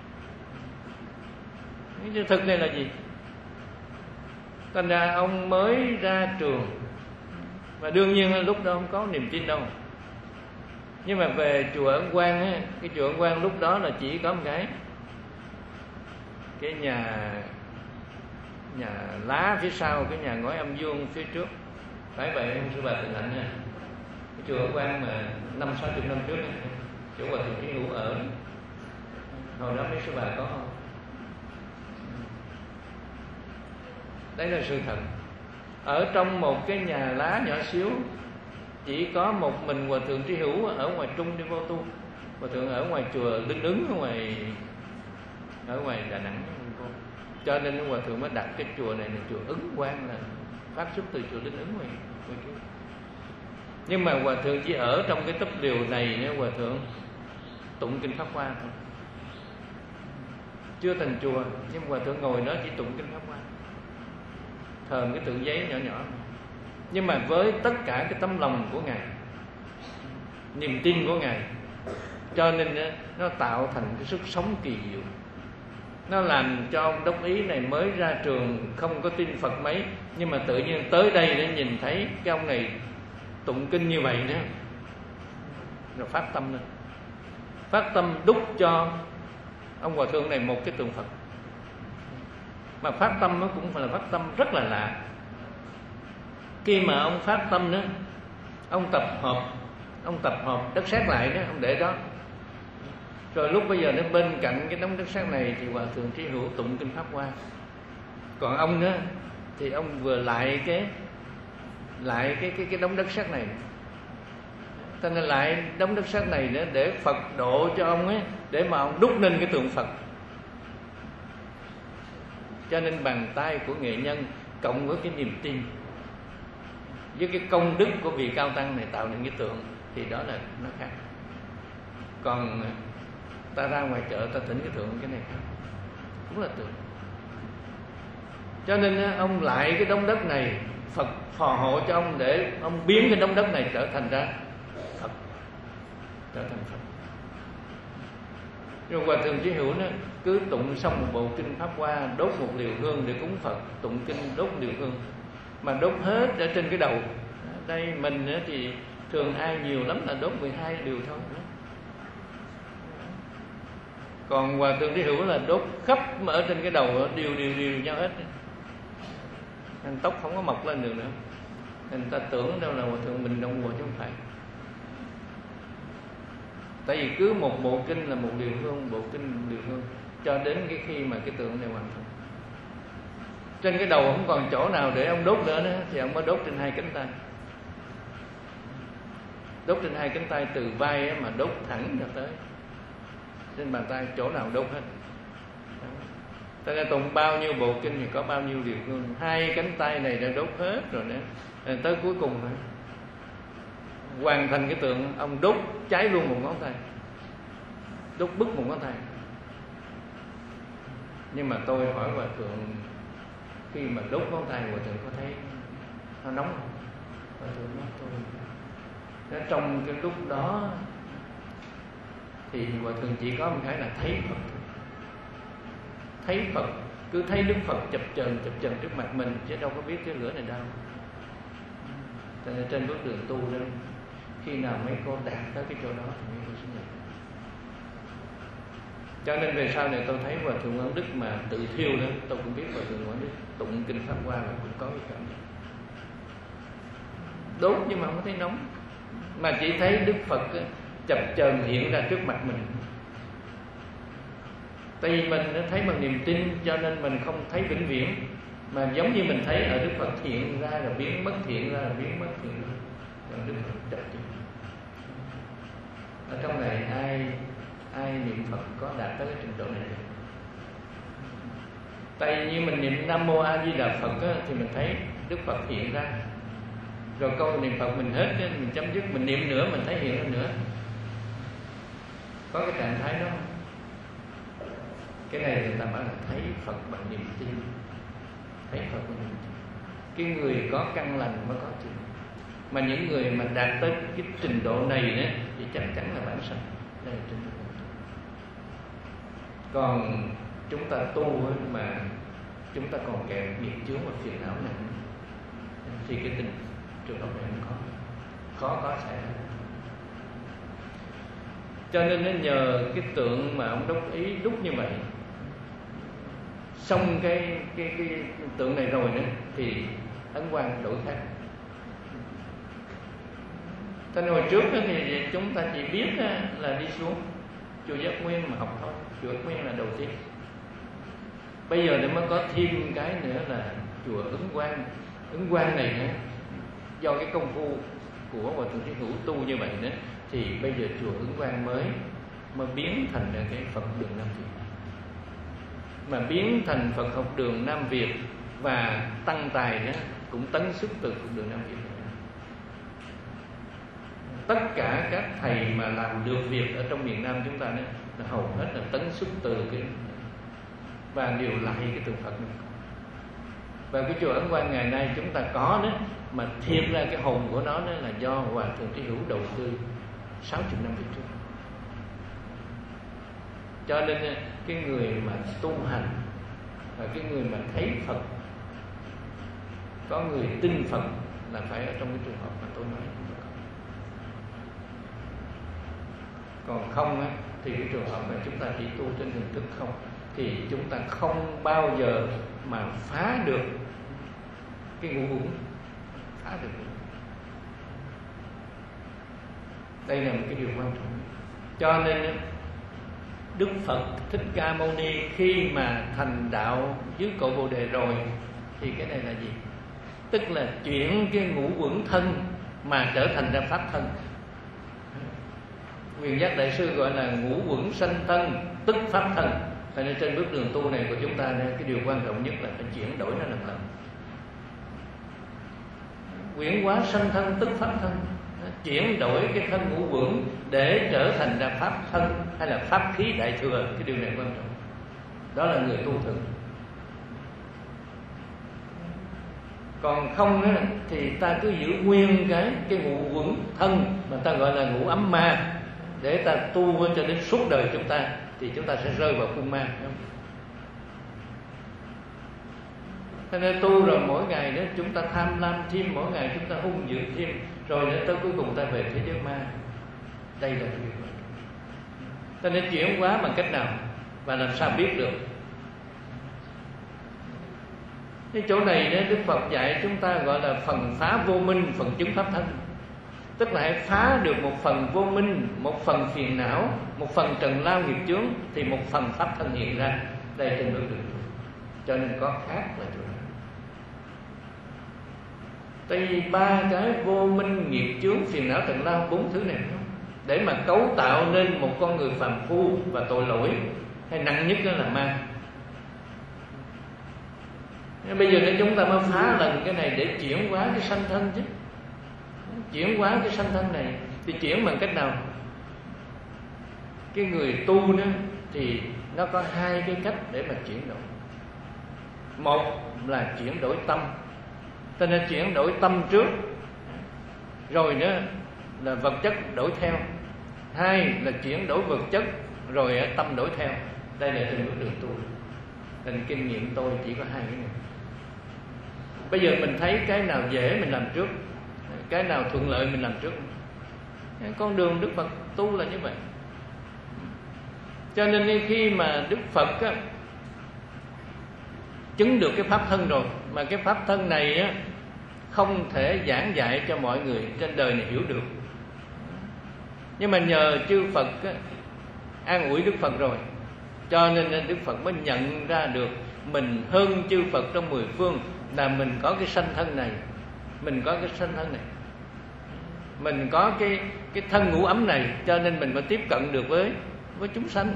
Cái thực này là gì? Thành ra ông mới ra trường, và đương nhiên lúc đó không có niềm tin đâu. Nhưng mà về chùa Ấn Quang á, cái chùa Ấn Quang lúc đó là chỉ có một cái cái nhà nhà lá phía sau, cái nhà ngói âm dương phía trước. Phải vậy không sư bà Tịnh Hạnh nha? Cái chùa Ấn Quang mà năm sáu chục năm trước ấy, chỗ Hòa Thượng Trí Hữu ở, hồi đó mấy sư bà có không? Đấy là sự thật. ở trong một cái nhà lá nhỏ xíu, chỉ có một mình Hòa thượng Trí Hữu ở ngoài Trung đi vô tu. Hòa thượng ở ngoài chùa Linh Ứng, ở ngoài ở ngoài Đà Nẵng. Cho nên Hòa thượng mới đặt cái chùa này là chùa Ứng Quang, là phát xuất từ chùa Linh Ứng ngoài, ngoài kia. Nhưng mà Hòa thượng chỉ ở trong cái túp liều này nữa, Hòa thượng tụng kinh Pháp Hoa thôi, chưa thành chùa. Nhưng Hòa thượng ngồi đó chỉ tụng kinh Pháp Hoa, thờ cái tượng giấy nhỏ nhỏ. Nhưng mà với tất cả cái tấm lòng của Ngài, niềm tin của Ngài, cho nên nó tạo thành cái sức sống kỳ diệu. Nó làm cho ông Đốc Ý này mới ra trường không có tin Phật mấy, nhưng mà tự nhiên tới đây để nhìn thấy cái ông này tụng kinh như vậy nữa, rồi phát tâm lên, phát tâm đúc cho ông Hòa thượng này một cái tượng Phật. Mà phát tâm nó cũng phải là phát tâm rất là lạ. Khi mà ông phát tâm đó, ông tập hợp, ông tập hợp đất sét lại đó, ông để đó. Rồi lúc bây giờ nó bên cạnh cái đống đất sét này thì Hòa thượng Trí Hữu tụng kinh Pháp Hoa. Còn ông đó thì ông vừa lại cái lại cái cái cái đống đất sét này. Cho nên lại đống đất sét này nữa để Phật độ cho ông ấy, để mà ông đúc nên cái tượng Phật. Cho nên bàn tay của nghệ nhân cộng với cái niềm tin, với cái công đức của vị cao tăng này tạo nên cái tượng, thì đó là nó khác. Còn ta ra ngoài chợ ta thỉnh cái tượng, cái này khác, cũng là tượng. Cho nên ông lại cái đống đất này, Phật phò hộ cho ông để ông biến cái đống đất này trở thành ra Phật, trở thành Phật. Rồi Hòa thượng Trí Hữu nó cứ tụng xong một bộ kinh Pháp Hoa, đốt một liều hương để cúng Phật, tụng kinh đốt liều hương, mà đốt hết ở trên cái đầu. Đây mình thì thường ai nhiều lắm là đốt mười hai liều thôi. Còn Hòa thượng Trí Hữu là đốt khắp ở trên cái đầu, đều đều đều nhau hết, nên tóc không có mọc lên được nữa. Nên ta tưởng đâu là Hòa thượng mình đông ngồi chứ không phải. Tại vì cứ một bộ kinh là một liều hương, bộ kinh liều hương, cho đến cái khi mà cái tượng này hoàn thành. Trên cái đầu không còn chỗ nào để ông đốt nữa, nữa thì ông mới đốt trên hai cánh tay. Đốt trên hai cánh tay từ vai mà đốt thẳng ra tới trên bàn tay, chỗ nào đốt hết. Ta đã tụng bao nhiêu bộ kinh thì có bao nhiêu liều hương, hai cánh tay này đã đốt hết rồi nữa. Tới cuối cùng rồi hoàn thành cái tượng, ông đốt cháy luôn một ngón tay, đốt bứt một ngón tay. Nhưng mà tôi hỏi Hòa thượng, khi mà đốt ngón tay Hòa thượng có thấy nó nóng không? Hòa thượng nói tôi nó trong cái lúc đó thì Hòa thượng chỉ có một cái là thấy Phật, thấy Phật, cứ thấy Đức Phật chập chờn chập chờn trước mặt mình, chứ đâu có biết cái lửa này đâu. Cho nên trên bước đường tu đó, khi nào mấy cô đạt tới cái chỗ đó thì mấy cô sẽ nhận. Cho nên về sau này tôi thấy Hòa thượng Quảng Đức mà tự thiêu đó, tôi cũng biết Hòa thượng Quảng Đức tụng kinh Pháp Hoa là cũng có cái cảm giác đốt, nhưng mà không thấy nóng, mà chỉ thấy Đức Phật chập chờn hiện ra trước mặt mình. Tại vì mình thấy bằng niềm tin, cho nên mình không thấy vĩnh viễn, mà giống như mình thấy ở Đức Phật hiện ra rồi biến mất, hiện ra rồi biến mất, hiện ra rồi Đức Phật chập chờn. Ở trong này ai ai niệm Phật có đạt tới cái trình độ này? Tại vì như mình niệm Nam Mô A Di Đà Phật á, thì mình thấy Đức Phật hiện ra, rồi câu niệm Phật mình hết, mình chấm dứt, mình niệm nữa mình thấy hiện ra nữa. Có cái trạng thái đó. Cái này người ta bảo là thấy Phật bằng niềm tin, thấy Phật bằng niềm tin. Cái người có căn lành mới có chừng. Mà những người mà đạt tới cái trình độ này nữa, thì chắc chắn là bản sanh. Đây là trình độ. Còn chúng ta tu mà chúng ta còn kẹt nghiệp chướng và phiền não nặng, thì cái tình trường hợp này không có, khó có xảy ra. Cho nên nó nhờ cái tượng mà ông Đốc Ý đúc như vậy, xong cái cái cái tượng này rồi nữa thì ấn quang đổi khác. Cho nên hồi trước thì chúng ta chỉ biết là đi xuống chùa Giác Nguyên mà học thôi, chùa Giác Nguyên là đầu tiên. Bây giờ thì mới có thêm cái nữa là chùa Ấn Quang, Ứng Quang này nữa, do cái công phu của Hòa Thượng Trí Hữu tu như vậy nữa, thì bây giờ chùa Ứng Quang mới mới biến thành ra cái Phật đường Nam Việt, mà biến thành Phật học đường Nam Việt, và tăng tài đó cũng tấn xuất từ Phật đường Nam Việt. Tất cả các thầy mà làm được việc ở trong miền Nam chúng ta đó, là hầu hết là tấn xuất từ cái và đều lại cái tượng Phật này. Và cái chùa Ấn Quang ngày nay chúng ta có đó, mà thiệt ra cái hồn của nó đó là do Hòa Thượng Trí Hữu đầu tư sáu mươi năm về trước. Cho nên cái người mà tu hành và cái người mà thấy Phật, có người tin Phật là phải ở trong cái trường hợp mà tôi nói. Còn không á, thì cái trường hợp mà chúng ta chỉ tu trên hình thức không, thì chúng ta không bao giờ mà phá được cái ngũ uẩn, phá được. Đây là một cái điều quan trọng. Cho nên Đức Phật Thích Ca Mâu Ni khi mà thành đạo dưới cội Bồ Đề rồi, thì cái này là gì? Tức là chuyển cái ngũ uẩn thân mà trở thành ra pháp thân. Quyền Giác Đại Sư gọi là ngũ uẩn sanh thân tức pháp thân. Cho nên trên bước đường tu này của chúng ta, cái điều quan trọng nhất là phải chuyển đổi nó lần lần. Quyển hóa sanh thân tức pháp thân, chuyển đổi cái thân ngũ uẩn để trở thành ra pháp thân hay là pháp khí đại thừa. Cái điều này quan trọng. Đó là người tu thực. Còn không đó, thì ta cứ giữ nguyên cái cái ngũ uẩn thân mà ta gọi là ngũ ấm ma, để ta tu cho đến suốt đời chúng ta, thì chúng ta sẽ rơi vào khuôn ma. Cho nên tu rồi mỗi ngày đó chúng ta tham lam thêm, mỗi ngày chúng ta hung dữ thêm, rồi đến tới cuối cùng ta về thế giới ma. Đây là điều quan trọng. Cho nên chuyển hóa bằng cách nào và làm sao biết được? Cái chỗ này đó, Đức Phật dạy chúng ta gọi là phần phá vô minh, phần chứng pháp thân. Tức là hãy phá được một phần vô minh, một phần phiền não, một phần trần lao nghiệp chướng, thì một phần pháp thân hiện ra. Đây trên bước đường. Cho nên có khác là chỗ này. Tại vì ba cái vô minh, nghiệp chướng, phiền não, trần lao, bốn thứ này để mà cấu tạo nên một con người phàm phu và tội lỗi, hay nặng nhất đó là ma. Bây giờ chúng ta mới phá lần cái này để chuyển hóa cái sanh thân chứ. Chuyển hóa cái sanh thân này thì chuyển bằng cách nào? Cái người tu đó thì nó có hai cái cách để mà chuyển đổi. Một là chuyển đổi tâm, cho nên chuyển đổi tâm trước, rồi nữa là vật chất đổi theo. Hai là chuyển đổi vật chất rồi tâm đổi theo. Đây là trên bước đường tu. Nên kinh nghiệm tôi chỉ có hai cái này. Bây giờ mình thấy cái nào dễ mình làm trước, cái nào thuận lợi mình làm trước. Con đường Đức Phật tu là như vậy. Cho nên khi mà Đức Phật á, chứng được cái pháp thân rồi, mà cái pháp thân này á, không thể giảng dạy cho mọi người trên đời này hiểu được. Nhưng mà nhờ chư Phật á, an ủi Đức Phật rồi, cho nên Đức Phật mới nhận ra được mình hơn chư Phật trong mười phương, là mình có cái sanh thân này, mình có cái sanh thân này, mình có cái cái thân ngũ ấm này, cho nên mình mới tiếp cận được với với chúng sanh.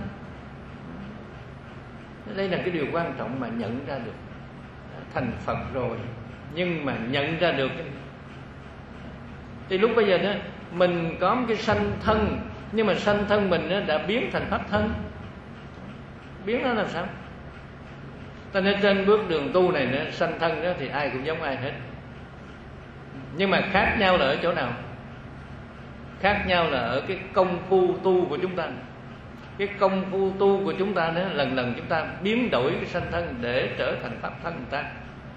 Đây là cái điều quan trọng mà nhận ra được. Thành Phật rồi nhưng mà nhận ra được cái... thì lúc bây giờ đó mình có một cái sanh thân, nhưng mà sanh thân mình đó đã biến thành pháp thân. Biến nó làm sao? Cho nên trên bước đường tu này nữa, sanh thân đó thì ai cũng giống ai hết. Nhưng mà khác nhau là ở chỗ nào? Khác nhau là ở cái công phu tu của chúng ta. Cái công phu tu của chúng ta đó, lần lần chúng ta biến đổi cái sanh thân để trở thành pháp thân người ta.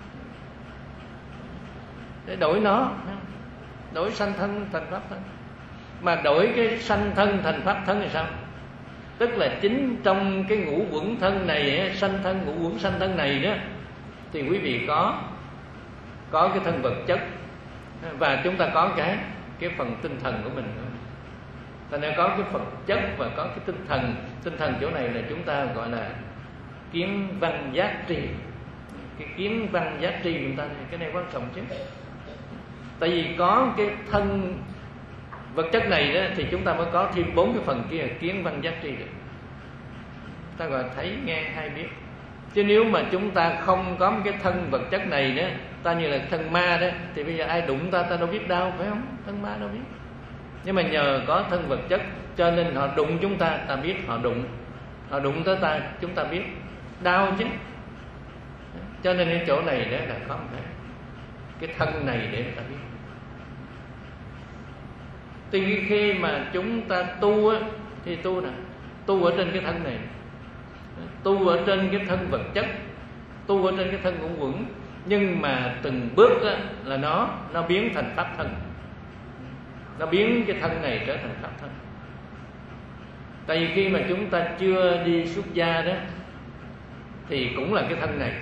Để đổi nó, đổi sanh thân thành pháp thân. Mà đổi cái sanh thân thành pháp thân thì sao? Tức là chính trong cái ngũ uẩn thân này, sanh thân, ngũ uẩn sanh thân này đó, thì quý vị có có cái thân vật chất, và chúng ta có cái cái phần tinh thần của mình nữa. Cho nên có cái vật chất và có cái tinh thần. Tinh thần chỗ này là chúng ta gọi là kiến văn giác tri. cái kiến văn giá trị của chúng ta, cái này quan trọng chứ. Tại vì có cái thân vật chất này đó thì chúng ta mới có thêm bốn cái phần kia, kiến văn giá trị được. Ta gọi thấy nghe hay biết. Chứ nếu mà chúng ta không có cái thân vật chất này đó, ta như là thân ma đó, thì bây giờ ai đụng ta ta đâu biết đau, phải không? Thân ma đâu biết. Nhưng mà nhờ có thân vật chất cho nên họ đụng chúng ta, ta biết họ đụng. Họ đụng tới ta, chúng ta biết đau chứ. Cho nên cái chỗ này đó là có một cái cái thân này để ta biết. Thì khi mà chúng ta tu á, thì tu nè, tu ở trên cái thân này, tu ở trên cái thân vật chất, tu ở trên cái thân cũng vững, nhưng mà từng bước á, là nó nó biến thành pháp thân, nó biến cái thân này trở thành pháp thân. Tại vì khi mà chúng ta chưa đi xuất gia đó thì cũng là cái thân này,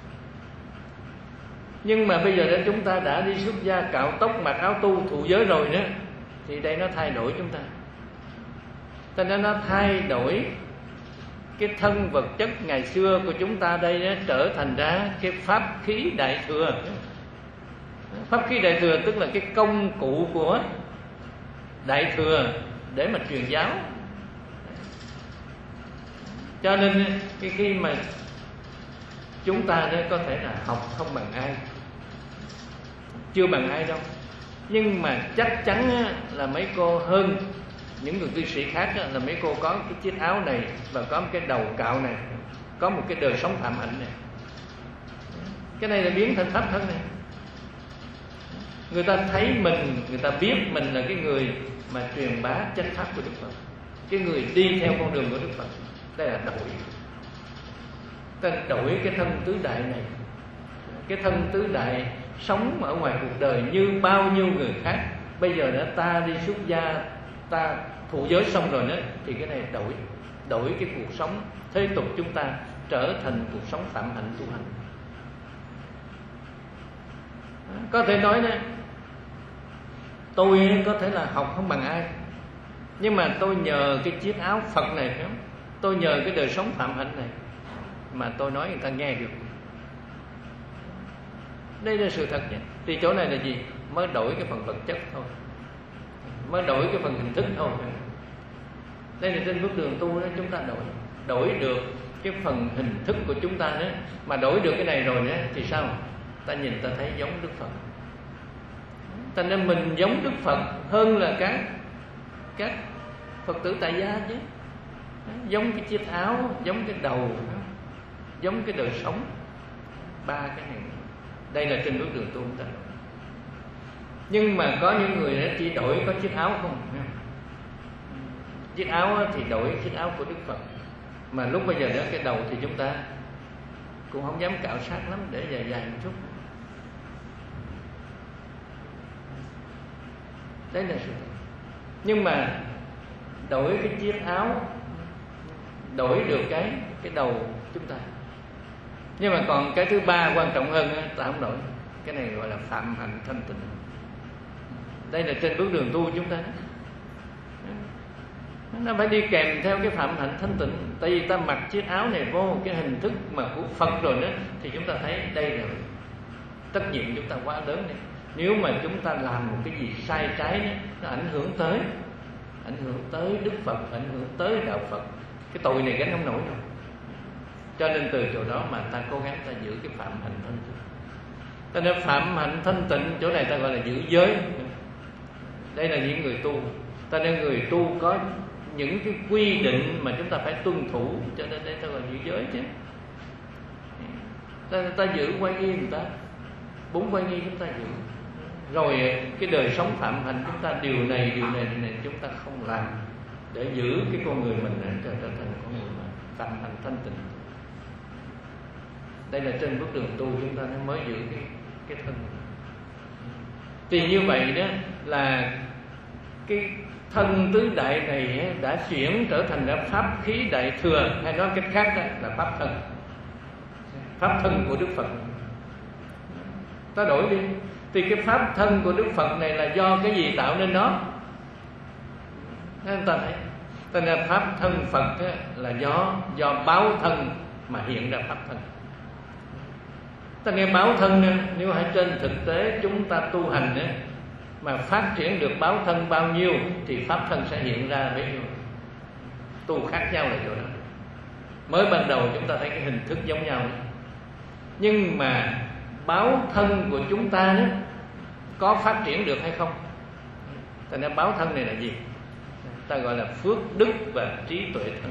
nhưng mà bây giờ đó chúng ta đã đi xuất gia, cạo tóc, mặc áo tu, thụ giới rồi đó, thì đây nó thay đổi chúng ta. Cho nên nó thay đổi cái thân vật chất ngày xưa của chúng ta đây nó trở thành ra cái pháp khí đại thừa. Pháp khí đại thừa tức là cái công cụ của đại thừa để mà truyền giáo. Cho nên cái khi mà chúng ta đó có thể là học không bằng ai, chưa bằng ai đâu, nhưng mà chắc chắn là mấy cô hơn những người cư sĩ khác là mấy cô có cái chiếc áo này và có một cái đầu cạo này, có một cái đời sống phạm hạnh này. Cái này là biến thành pháp thân này. Người ta thấy mình, người ta biết mình là cái người mà truyền bá chánh pháp của Đức Phật, cái người đi theo con đường của Đức Phật. Đây là đổi. Ta đổi cái thân tứ đại này. Cái thân tứ đại sống ở ngoài cuộc đời như bao nhiêu người khác. Bây giờ đã ta đi xuất gia, ta thụ giới xong rồi đó, thì cái này đổi đổi cái cuộc sống thế tục chúng ta trở thành cuộc sống phạm hạnh tu hành. Có thể nói đó, tôi có thể là học không bằng ai, nhưng mà tôi nhờ cái chiếc áo Phật này, phải không? Tôi nhờ cái đời sống phạm hạnh này mà tôi nói người ta nghe được. Đây là sự thật nhé. Thì chỗ này là gì? Mới đổi cái phần vật chất thôi, mới đổi cái phần hình thức thôi. Đây là trên bước đường tu đó, chúng ta đổi đổi được cái phần hình thức của chúng ta đó. Mà đổi được cái này rồi đó thì sao? Ta nhìn ta thấy giống Đức Phật. Ta nên mình giống Đức Phật hơn là các các Phật tử tại gia chứ. Giống cái chiếc áo, giống cái đầu, giống cái đời sống. Ba cái này. Đây là trên bước đường tu chúng ta. Nhưng mà có những người đó chỉ đổi có chiếc áo không. Chiếc áo thì đổi chiếc áo của Đức Phật. Mà lúc bây giờ đó cái đầu thì chúng ta cũng không dám cạo sát lắm, để dài dài một chút. Đấy là sự thật. Nhưng mà đổi cái chiếc áo, đổi được cái cái đầu chúng ta. Nhưng mà còn cái thứ ba quan trọng hơn đó, ta không đổi. Cái này gọi là phạm hạnh thanh tịnh. Đây là trên bước đường tu chúng ta. Nó phải đi kèm theo cái phạm hạnh thanh tịnh. Tại vì ta mặc chiếc áo này vô cái hình thức mà của Phật rồi đó, thì chúng ta thấy đây là trách nhiệm chúng ta quá lớn đấy. Nếu mà chúng ta làm một cái gì sai trái đó, nó ảnh hưởng tới ảnh hưởng tới Đức Phật, ảnh hưởng tới đạo Phật, cái tội này gánh không nổi đâu. Cho nên từ chỗ đó mà ta cố gắng ta giữ cái phạm hạnh thanh tịnh. Cho nên phạm hạnh thanh tịnh chỗ này ta gọi là giữ giới. Đây là những người tu. Ta nên người tu có những cái quy định mà chúng ta phải tuân thủ, cho nên đây ta gọi là giữ giới chứ. Ta, ta giữ quay nghi người ta, bốn quay nghi chúng ta giữ. Rồi cái đời sống phạm hạnh chúng ta điều này, điều này, điều này chúng ta không làm để giữ cái con người mình trở thành con người mà phạm hạnh thanh tịnh. Đây là trên bước đường tu chúng ta mới giữ cái cái thân. Thì như vậy đó là cái thân tứ đại này đã chuyển trở thành ra pháp khí đại thừa, hay nói cách khác đó là pháp thân. Pháp thân của Đức Phật. Ta đổi đi. Thì cái pháp thân của Đức Phật này là do cái gì tạo nên nó? Nên ta thấy, ta nên pháp thân Phật là do do báo thân mà hiện ra pháp thân. Ta nghe báo thân nè, nếu hãy trên thực tế chúng ta tu hành nè, mà phát triển được báo thân bao nhiêu thì pháp thân sẽ hiện ra bấy nhiêu. Tu khác nhau là chỗ đó. Mới ban đầu chúng ta thấy cái hình thức giống nhau đó. Nhưng mà báo thân của chúng ta đó có phát triển được hay không? Ta nói báo thân này là gì? Ta gọi là phước đức và trí tuệ thân.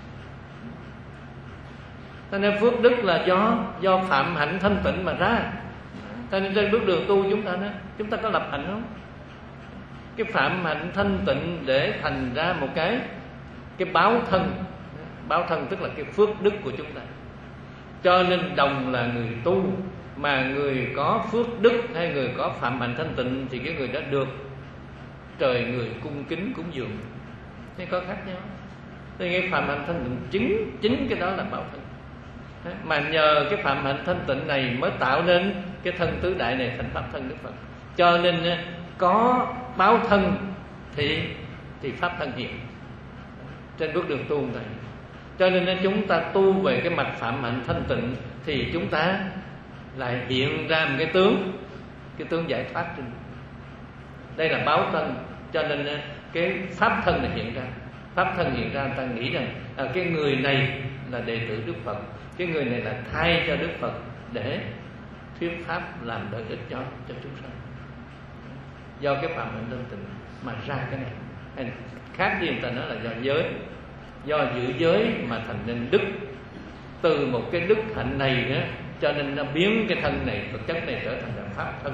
Ta nói phước đức là do do phạm hạnh thanh tịnh mà ra. Ta nên trên bước đường tu chúng ta đó, chúng ta có lập hạnh không? Cái phạm hạnh thanh tịnh để thành ra một cái cái báo thân. Báo thân tức là cái phước đức của chúng ta. Cho nên đồng là người tu, mà người có phước đức hay người có phạm hạnh thanh tịnh thì cái người đã được trời người cung kính cúng dường. Thế có khác nhau. Thế cái phạm hạnh thanh tịnh chính chính cái đó là báo thân. Mà nhờ cái phạm hạnh thanh tịnh này mới tạo nên cái thân tứ đại này thành pháp thân Đức Phật. Cho nên có báo thân thì thì pháp thân hiện trên bước đường tu này. Cho nên chúng ta tu về cái mặt phạm hạnh thanh tịnh thì chúng ta lại hiện ra một cái tướng, cái tướng giải thoát trên. Đây là báo thân. Cho nên cái pháp thân này hiện ra. Pháp thân hiện ra, người ta nghĩ rằng à, cái người này là đệ tử Đức Phật, cái người này là thay cho Đức Phật để thuyết pháp làm lợi ích cho cho chúng sanh. Do cái phạm hạnh thanh tịnh mà ra cái này. Hay khác gì người ta nói là do giới, do giữ giới mà thành nên đức. Từ một cái đức hạnh này đó, cho nên nó biến cái thân này, vật chất này trở thành là pháp thân.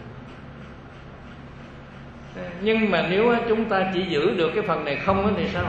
Nhưng mà nếu chúng ta chỉ giữ được cái phần này không thì sao?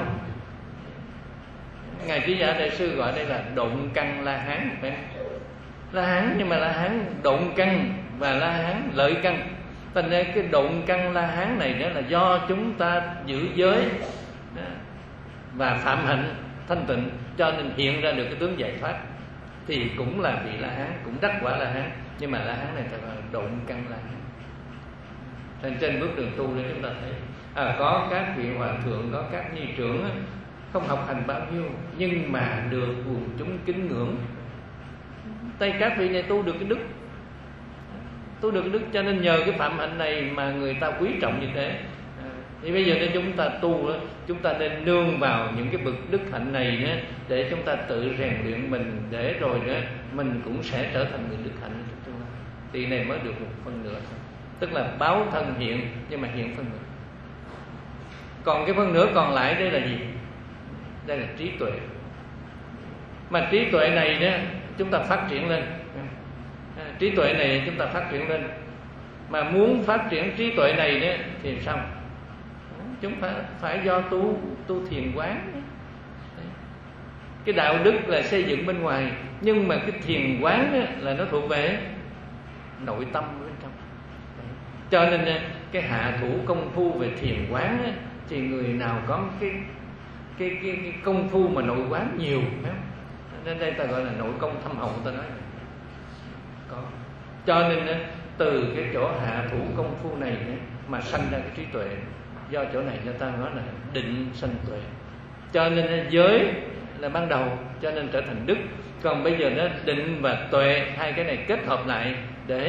Ngài Trí Giả Đại Sư gọi đây là độn căn La Hán. La Hán nhưng mà La Hán độn căn và La Hán lợi căn. Thành ra cái độn căn La Hán này đó là do chúng ta giữ giới và phạm hạnh thanh tịnh, cho nên hiện ra được cái tướng giải thoát. Thì cũng là vị La Hán, cũng đắc quả La Hán. Nhưng mà La Hán này thật là độn căn La Hán. Nên trên bước đường tu để chúng ta thấy à, có các vị hòa thượng, có các nhi trưởng không học hành bao nhiêu nhưng mà được quần chúng kính ngưỡng. Tay các vị này tu được cái đức, tu được cái đức, cho nên nhờ cái phạm hạnh này mà người ta quý trọng như thế. À, thì bây giờ nên chúng ta tu, chúng ta nên nương vào những cái bậc đức hạnh này đó, để chúng ta tự rèn luyện mình, để rồi đó mình cũng sẽ trở thành người đức hạnh. Thì này mới được một phần nữa, tức là báo thân hiện nhưng mà hiện phần nữa. Còn cái phần nữa còn lại đây là gì? Đây là trí tuệ. Mà trí tuệ này đó chúng ta phát triển lên. À, trí tuệ này chúng ta phát triển lên. Mà muốn phát triển trí tuệ này đó thì sao? Chúng phải phải do tu tu thiền quán. Cái đạo đức là xây dựng bên ngoài, nhưng mà cái thiền quán đó là nó thuộc về nội tâm bên trong. Cho nên cái hạ thủ công phu về thiền quán á, thì người nào có cái cái, cái cái công phu mà nội quán nhiều, phải không? Nên đây ta gọi là nội công thâm hậu, ta nói có. Cho nên á, từ cái chỗ hạ thủ công phu này á, mà sanh ra cái trí tuệ. Do chỗ này cho ta nói là định sanh tuệ. Cho nên giới là ban đầu, cho nên trở thành đức. Còn bây giờ nó định và tuệ, hai cái này kết hợp lại để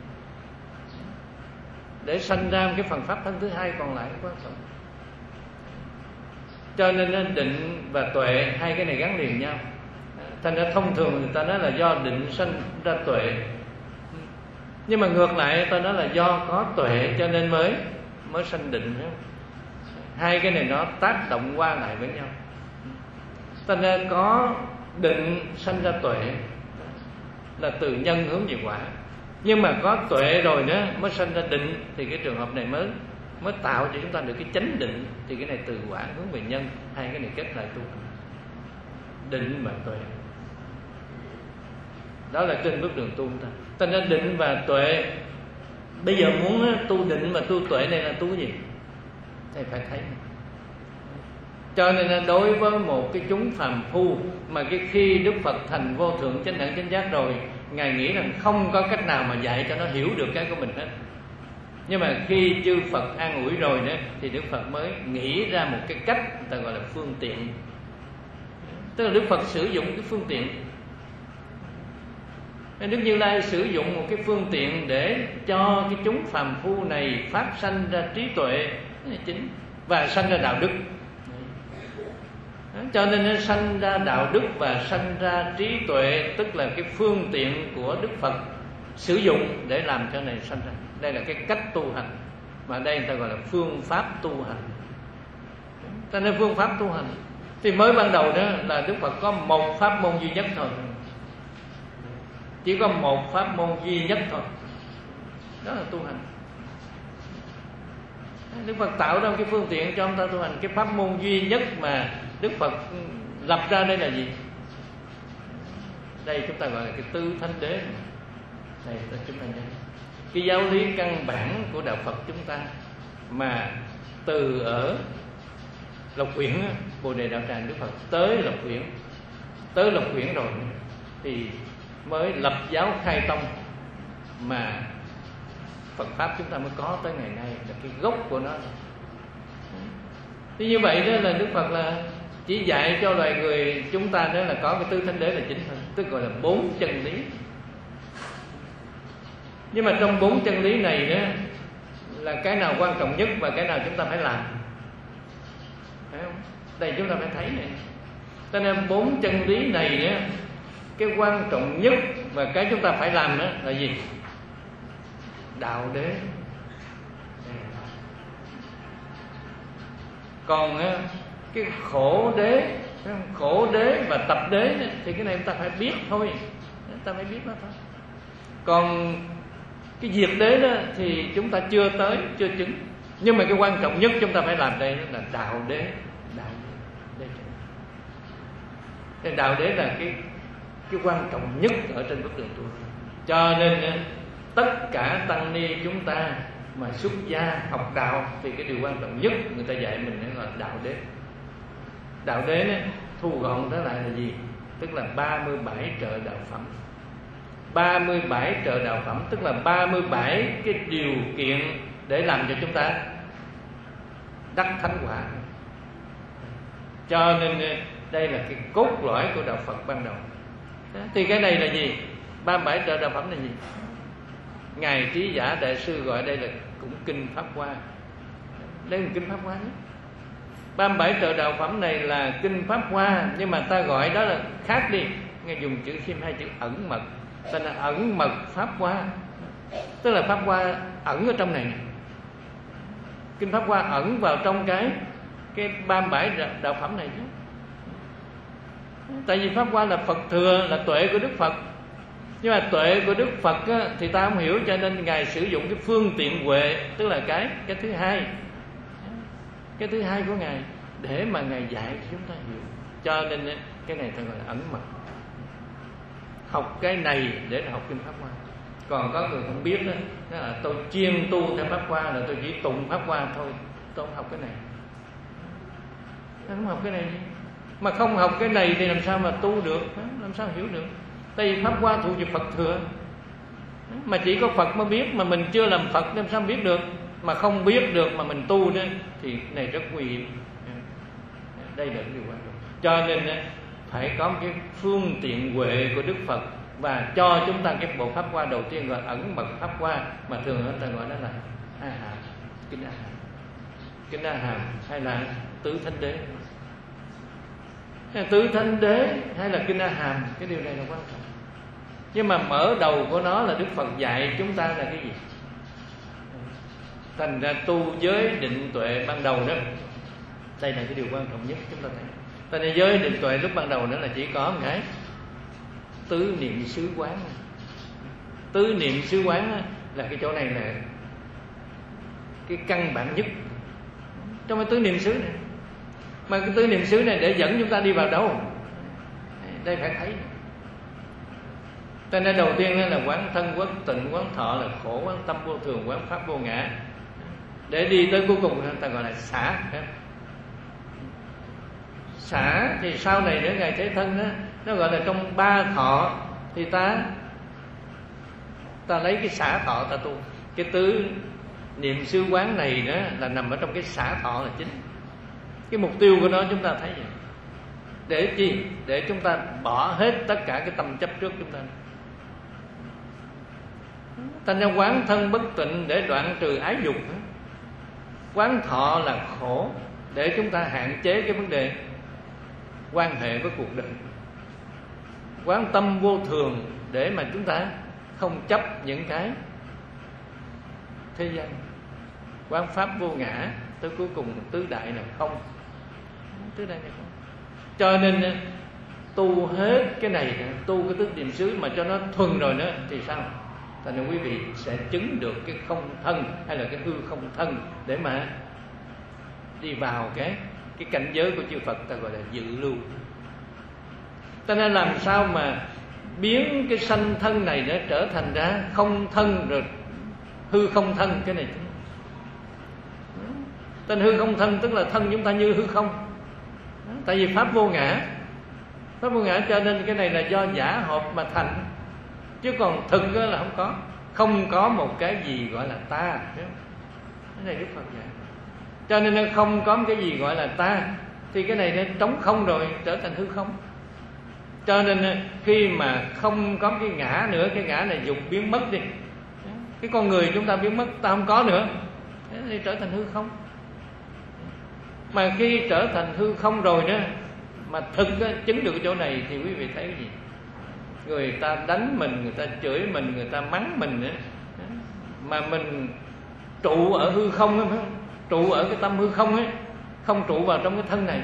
để sanh ra cái phần pháp thân thứ hai còn lại quan trọng. Cho nên định và tuệ hai cái này gắn liền nhau. Thành ra thông thường người ta nói là do định sanh ra tuệ, nhưng mà ngược lại ta nói là do có tuệ cho nên mới mới sanh định. Hai cái này nó tác động qua lại với nhau. Thành ra có định sanh ra tuệ là từ nhân hướng về quả. Nhưng mà có tuệ rồi đó mới sanh ra định, thì cái trường hợp này mới mới tạo cho chúng ta được cái chánh định. Thì cái này từ quả hướng về nhân, hai cái này kết lại tu định và tuệ. Đó là trên bước đường tu ta. Thành ra định và tuệ, bây giờ muốn tu định và tu tuệ này là tu gì? Thầy phải thấy. Cho nên đối với một cái chúng phàm phu mà cái khi Đức Phật thành vô thượng chánh đẳng chánh giác rồi, Ngài nghĩ rằng không có cách nào mà dạy cho nó hiểu được cái của mình hết. Nhưng mà khi chư Phật an ủi rồi đó, thì Đức Phật mới nghĩ ra một cái cách người ta gọi là phương tiện. Tức là Đức Phật sử dụng cái phương tiện. Đức Như Lai sử dụng một cái phương tiện để cho cái chúng phàm phu này phát sanh ra trí tuệ chính và sanh ra đạo đức. Cho nên nó sanh ra đạo đức và sanh ra trí tuệ, tức là cái phương tiện của Đức Phật sử dụng để làm cho này sanh ra. Đây là cái cách tu hành, mà đây người ta gọi là phương pháp tu hành. Cho nên phương pháp tu hành thì mới ban đầu đó là Đức Phật có một pháp môn duy nhất thôi, chỉ có một pháp môn duy nhất thôi, đó là tu hành. Đức Phật tạo ra cái phương tiện cho chúng ta tu hành. Cái pháp môn duy nhất mà Đức Phật lập ra đây là gì? Đây chúng ta gọi là cái tư thánh đế. Đây chúng ta nhớ cái giáo lý căn bản của đạo Phật chúng ta, mà từ ở Lộc Uyển, Bồ Đề Đạo Tràng Đức Phật tới Lộc Uyển, tới Lộc Uyển rồi thì mới lập giáo khai tông, mà Phật pháp chúng ta mới có tới ngày nay, là cái gốc của nó. Thì như vậy đó là Đức Phật là chỉ dạy cho loài người chúng ta đó là có cái tư thánh đế là chính thôi, tức gọi là bốn chân lý. Nhưng mà trong bốn chân lý này đó là cái nào quan trọng nhất và cái nào chúng ta phải làm, phải không? Đây chúng ta phải thấy này. Cho nên bốn chân lý này đó, cái quan trọng nhất và cái chúng ta phải làm đó là gì? Đạo đế. Còn cái khổ đế, khổ đế và tập đế thì cái này chúng ta phải biết thôi, chúng ta phải biết nó thôi. Còn cái diệt đế đó thì chúng ta chưa tới, chưa chứng. Nhưng mà cái quan trọng nhất chúng ta phải làm đây là đạo đế. Đạo đế, đế. Đạo đế là cái cái quan trọng nhất ở trên bức đường tu. Cho nên tất cả tăng ni chúng ta mà xuất gia học đạo thì cái điều quan trọng nhất người ta dạy mình là đạo đế. Đạo đế đó, thu gọn đó lại là gì? Tức là ba mươi bảy trợ đạo phẩm. ba mươi bảy trợ đạo phẩm tức là ba mươi bảy cái điều kiện để làm cho chúng ta đắc thánh quả. Cho nên đây là cái cốt lõi của đạo Phật ban đầu. Thì cái này là gì? ba mươi bảy trợ đạo phẩm là gì? Ngài Trí Giả Đại Sư gọi đây là cũng kinh Pháp Hoa. Đây là kinh Pháp Hoa nhé. ba mươi bảy trợ đạo phẩm này là kinh Pháp Hoa, nhưng mà ta gọi đó là khác đi. Nghe dùng chữ thêm hai chữ ẩn mật, tên là ẩn mật Pháp Hoa. Tức là Pháp Hoa ẩn ở trong này. Kinh Pháp Hoa ẩn vào trong cái cái ba mươi bảy đạo phẩm này chứ. Tại vì Pháp Hoa là Phật thừa, là tuệ của Đức Phật. Nhưng mà tuệ của Đức Phật á, thì ta không hiểu, cho nên Ngài sử dụng cái phương tiện huệ, tức là cái cái thứ hai, cái thứ hai của Ngài để mà Ngài dạy cho chúng ta hiểu. Cho nên cái này ta gọi là ẩn mật. Học cái này để học kinh Pháp Hoa. Còn có người không biết đó, đó là tôi chuyên tu theo Pháp Hoa, là tôi chỉ tụng Pháp Hoa thôi, tôi không học cái này. Tôi không học cái này đi. Mà không học cái này thì làm sao mà tu được, làm sao hiểu được? Tại vì Pháp Hoa thuộc về Phật thừa, mà chỉ có Phật mới biết, mà mình chưa làm Phật làm sao biết được? Mà không biết được mà mình tu đó thì này rất nguy hiểm. Đây là cái điều quan trọng. Cho nên phải có một cái phương tiện huệ của Đức Phật, và cho chúng ta cái bộ Pháp Hoa đầu tiên gọi ẩn mật Pháp Hoa, mà thường người ta gọi đó là A Hàm, kinh A Hàm, kinh A Hàm hay là tứ thánh đế. Tứ thánh đế hay là kinh A Hàm, cái điều này là quan trọng. Nhưng mà mở đầu của nó là Đức Phật dạy chúng ta là cái gì? Thành ra tu giới định tuệ ban đầu đó, đây là cái điều quan trọng nhất chúng ta thấy. Thành ra giới định tuệ lúc ban đầu đó là chỉ có một cái tứ niệm xứ quán. Tứ niệm xứ quán là cái chỗ này là cái căn bản nhất trong cái tứ niệm xứ này. Mà cái tứ niệm xứ này để dẫn chúng ta đi vào đâu? Đây phải thấy. Cho nên đầu tiên là quán thân, quán tịnh, quán thọ, là khổ, quán tâm vô thường, quán pháp vô ngã. Để đi tới cuối cùng người ta gọi là xả. Xả thì sau này nữa Ngài Thế Thân đó, nó gọi là trong ba thọ thì ta ta lấy cái xả thọ ta tu. Cái tứ niệm xứ quán này đó là nằm ở trong cái xả thọ là chính. Cái mục tiêu của nó chúng ta thấy vậy. Để chi? Để chúng ta bỏ hết tất cả cái tâm chấp trước chúng ta. Thành ra quán thân bất tịnh để đoạn trừ ái dục, quán thọ là khổ để chúng ta hạn chế cái vấn đề quan hệ với cuộc đời, quán tâm vô thường để mà chúng ta không chấp những cái thế gian, quán pháp vô ngã tới cuối cùng tứ đại là không, tứ đại là không. Cho nên tu hết cái này, tu cái tứ niệm xứ mà cho nó thuần rồi nữa thì sao? Thành ra quý vị sẽ chứng được cái không thân hay là cái hư không thân để mà đi vào cái cái cảnh giới của chư Phật ta gọi là dự lưu. Cho nên làm sao mà biến cái sanh thân này nó trở thành ra không thân rồi hư không thân, cái này tên hư không thân tức là thân chúng ta như hư không. Tại vì pháp vô ngã, pháp vô ngã cho nên cái này là do giả hợp mà thành, chứ còn thực là không có, không có một cái gì gọi là ta. Cái này Đức Phật dạy. Cho nên nó không có một cái gì gọi là ta thì cái này nó trống không rồi, trở thành hư không. Cho nên khi mà không có cái ngã nữa, cái ngã này dục biến mất đi, cái con người chúng ta biến mất, ta không có nữa thì trở thành hư không. Mà khi trở thành hư không rồi đó, mà thực chứng được cái chỗ này thì quý vị thấy cái gì? Người ta đánh mình, người ta chửi mình, người ta mắng mình nữa, mà mình trụ ở hư không ấy, phải không? Trụ ở cái tâm hư không ấy, không trụ vào trong cái thân này.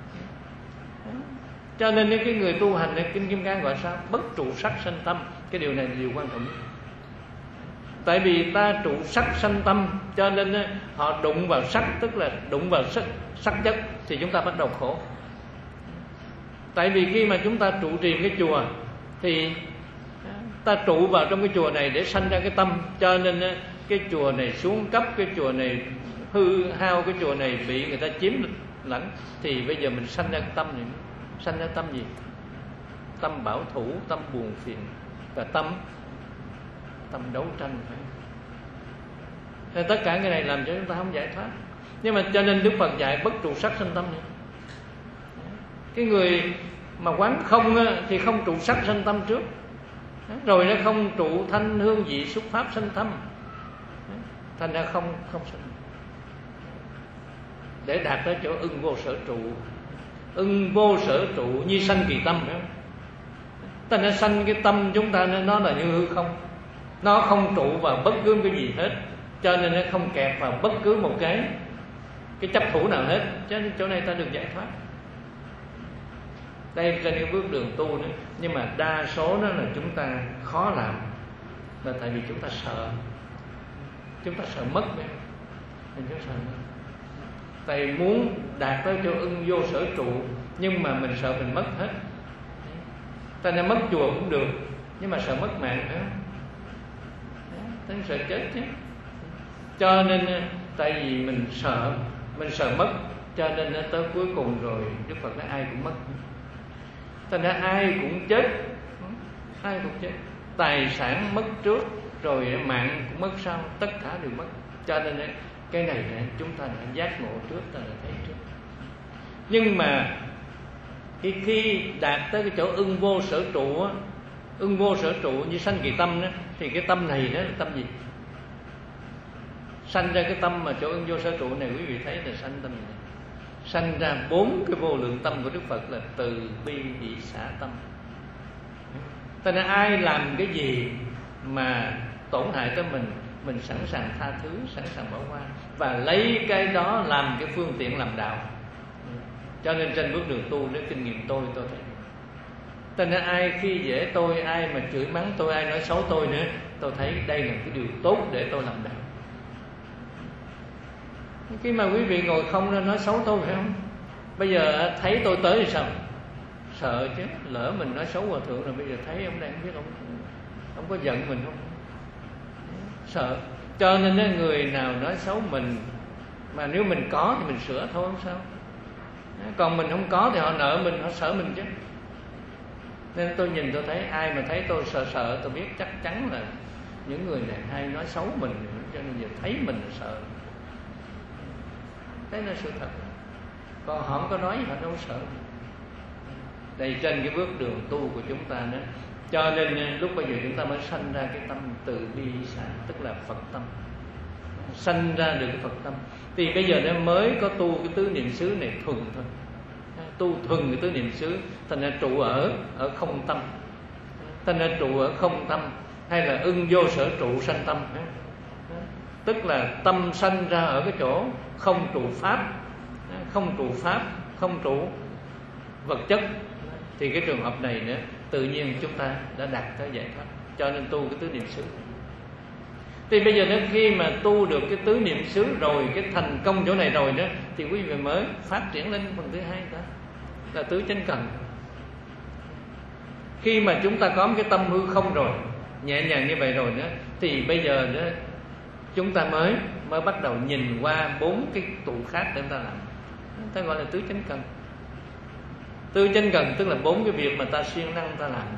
Cho nên cái người tu hành này, Kinh Kim Cang gọi sao? Bất trụ sắc sanh tâm. Cái điều này là điều quan trọng. Tại vì ta trụ sắc sanh tâm, cho nên họ đụng vào sắc, tức là đụng vào sắc, sắc chất thì chúng ta bắt đầu khổ. Tại vì khi mà chúng ta trụ trì cái chùa thì ta trụ vào trong cái chùa này để sanh ra cái tâm, cho nên cái chùa này xuống cấp, cái chùa này hư hao, cái chùa này bị người ta chiếm lãnh, thì bây giờ mình sanh ra cái tâm này. Sanh ra tâm gì? Tâm bảo thủ, tâm buồn phiền, và tâm tâm đấu tranh. Nên tất cả cái này làm cho chúng ta không giải thoát. Nhưng mà cho nên Đức Phật dạy bất trụ sắc sanh tâm này. Cái người mà quán không thì không trụ sắc sanh tâm trước, rồi nó không trụ thanh hương vị xúc pháp sanh tâm, thành ra không không sanh. Để đạt tới chỗ ưng vô sở trụ, ưng vô sở trụ như sanh kỳ tâm, ta nó sanh cái tâm chúng ta nó là như hư không, nó không trụ vào bất cứ cái gì hết, cho nên nó không kẹp vào bất cứ một cái cái chấp thủ nào hết. Cho nên chỗ này ta được giải thoát. Đây trên cái bước đường tu nữa, nhưng mà đa số đó là chúng ta khó làm, là tại vì chúng ta sợ, chúng ta sợ mất đấy, mình chúng ta sợ mất. Tại muốn đạt tới chỗ ưng vô sở trụ, nhưng mà mình sợ mình mất hết. Ta nên mất chùa cũng được, nhưng mà sợ mất mạng nữa, ta sợ chết chứ. Cho nên tại vì mình sợ, mình sợ mất, cho nên tới cuối cùng rồi Đức Phật nói ai cũng mất. Thành ra ai cũng chết, ai cũng chết. Tài sản mất trước, rồi mạng cũng mất sau, tất cả đều mất. Cho nên cái này chúng ta đã giác ngộ trước, ta đã thấy trước. Nhưng mà khi, khi đạt tới cái chỗ ưng vô sở trụ á, ưng vô sở trụ như sanh kỳ tâm đó, thì cái tâm này đó là tâm gì? Sanh ra cái tâm mà chỗ ưng vô sở trụ này, quý vị thấy là sanh tâm này. Sanh ra bốn cái vô lượng tâm của Đức Phật là từ bi hỷ xả tâm. Cho nên ai làm cái gì mà tổn hại tới mình, mình sẵn sàng tha thứ, sẵn sàng bỏ qua, và lấy cái đó làm cái phương tiện làm đạo. Cho nên trên bước đường tu, nếu kinh nghiệm tôi, tôi thấy cho nên ai khi dễ tôi, ai mà chửi mắng tôi, ai nói xấu tôi nữa, tôi thấy đây là cái điều tốt để tôi làm đạo. Khi mà quý vị ngồi không nên nói xấu tôi, phải không? Bây giờ thấy tôi tới thì sao? Sợ chứ, lỡ mình nói xấu hòa thượng rồi bây giờ thấy ông đây không biết ông ông có giận mình không? Sợ. Cho nên người nào nói xấu mình, mà nếu mình có thì mình sửa thôi, không sao. Còn mình không có thì họ nợ mình, họ sợ mình chứ. Nên tôi nhìn tôi thấy ai mà thấy tôi sợ sợ, tôi biết chắc chắn là những người này hay nói xấu mình, cho nên giờ thấy mình là sợ. Đấy là sự thật. Còn họ không có nói, họ đâu sợ. Đây trên cái bước đường tu của chúng ta đó, Cho nên lúc bây giờ chúng ta mới sanh ra cái tâm từ bi xả, tức là Phật tâm, sanh ra được cái Phật tâm. Thì bây giờ nó mới có tu cái tứ niệm xứ này thuần thôi, tu thuần cái tứ niệm xứ, thành ra trụ ở ở không tâm, thành ra trụ ở không tâm, hay là ưng vô sở trụ sanh tâm, tức là tâm sanh ra ở cái chỗ không trụ pháp, không trụ pháp, không trụ vật chất. Thì cái trường hợp này nữa, tự nhiên chúng ta đã đạt tới giải thoát. Cho nên tu cái tứ niệm xứ. Thì bây giờ đến khi mà tu được cái tứ niệm xứ rồi, cái thành công chỗ này rồi đó, thì quý vị mới phát triển lên phần thứ hai đó là tứ chánh cần. Khi mà chúng ta có một cái tâm hư không rồi, nhẹ nhàng như vậy rồi đó, thì bây giờ đó chúng ta mới mới bắt đầu nhìn qua bốn cái trụ khác để chúng ta làm. Ta gọi là tứ chánh cần. Tứ chánh cần tức là bốn cái việc mà ta siêng năng ta làm.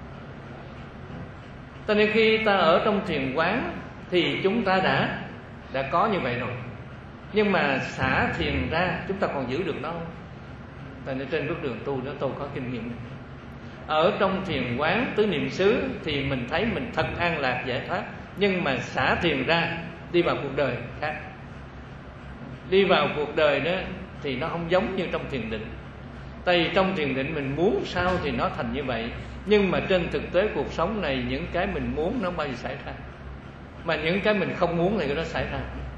Cho nên khi ta ở trong thiền quán thì chúng ta đã đã có như vậy rồi. Nhưng mà xả thiền ra chúng ta còn giữ được nó không? Tại nên trên bước đường tu đó tôi có kinh nghiệm này. Ở trong thiền quán tứ niệm xứ thì mình thấy mình thật an lạc giải thoát. Nhưng mà xả thiền ra, đi vào cuộc đời khác. Đi vào cuộc đời đó thì nó không giống như trong thiền định. Tại vì trong thiền định mình muốn sao thì nó thành như vậy. Nhưng mà trên thực tế cuộc sống này, những cái mình muốn nó bao giờ xảy ra, mà những cái mình không muốn thì nó xảy ra.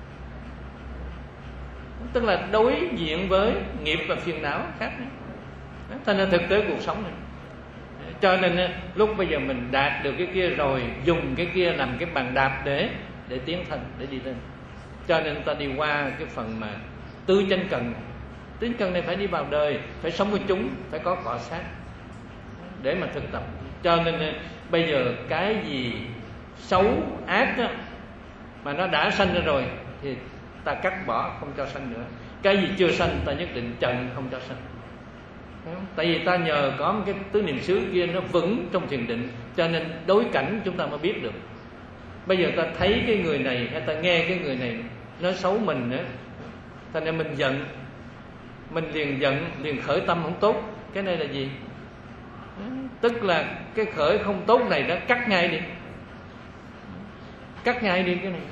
Tức là đối diện với nghiệp và phiền não khác. Thành ra thực tế cuộc sống này. Cho nên lúc bây giờ mình đạt được cái kia rồi, dùng cái kia làm cái bàn đạp để để tiến thân, để đi lên. Cho nên ta đi qua cái phần mà tứ chánh cần. Tứ chánh cần này phải đi vào đời, phải sống với chúng, phải có cọ sát để mà thực tập. Cho nên bây giờ cái gì xấu ác đó, mà nó đã sanh ra rồi thì ta cắt bỏ, không cho sanh nữa. Cái gì chưa sanh ta nhất định chặn không cho sanh. Tại vì ta nhờ có một cái tứ niệm xứ kia nó vững trong thiền định, cho nên đối cảnh chúng ta mới biết được. Bây giờ ta thấy cái người này hay ta nghe cái người này nói xấu mình nữa, cho nên mình giận, mình liền giận, liền khởi tâm không tốt. Cái này là gì? Tức là cái khởi không tốt này nó cắt ngay đi, cắt ngay đi cái này.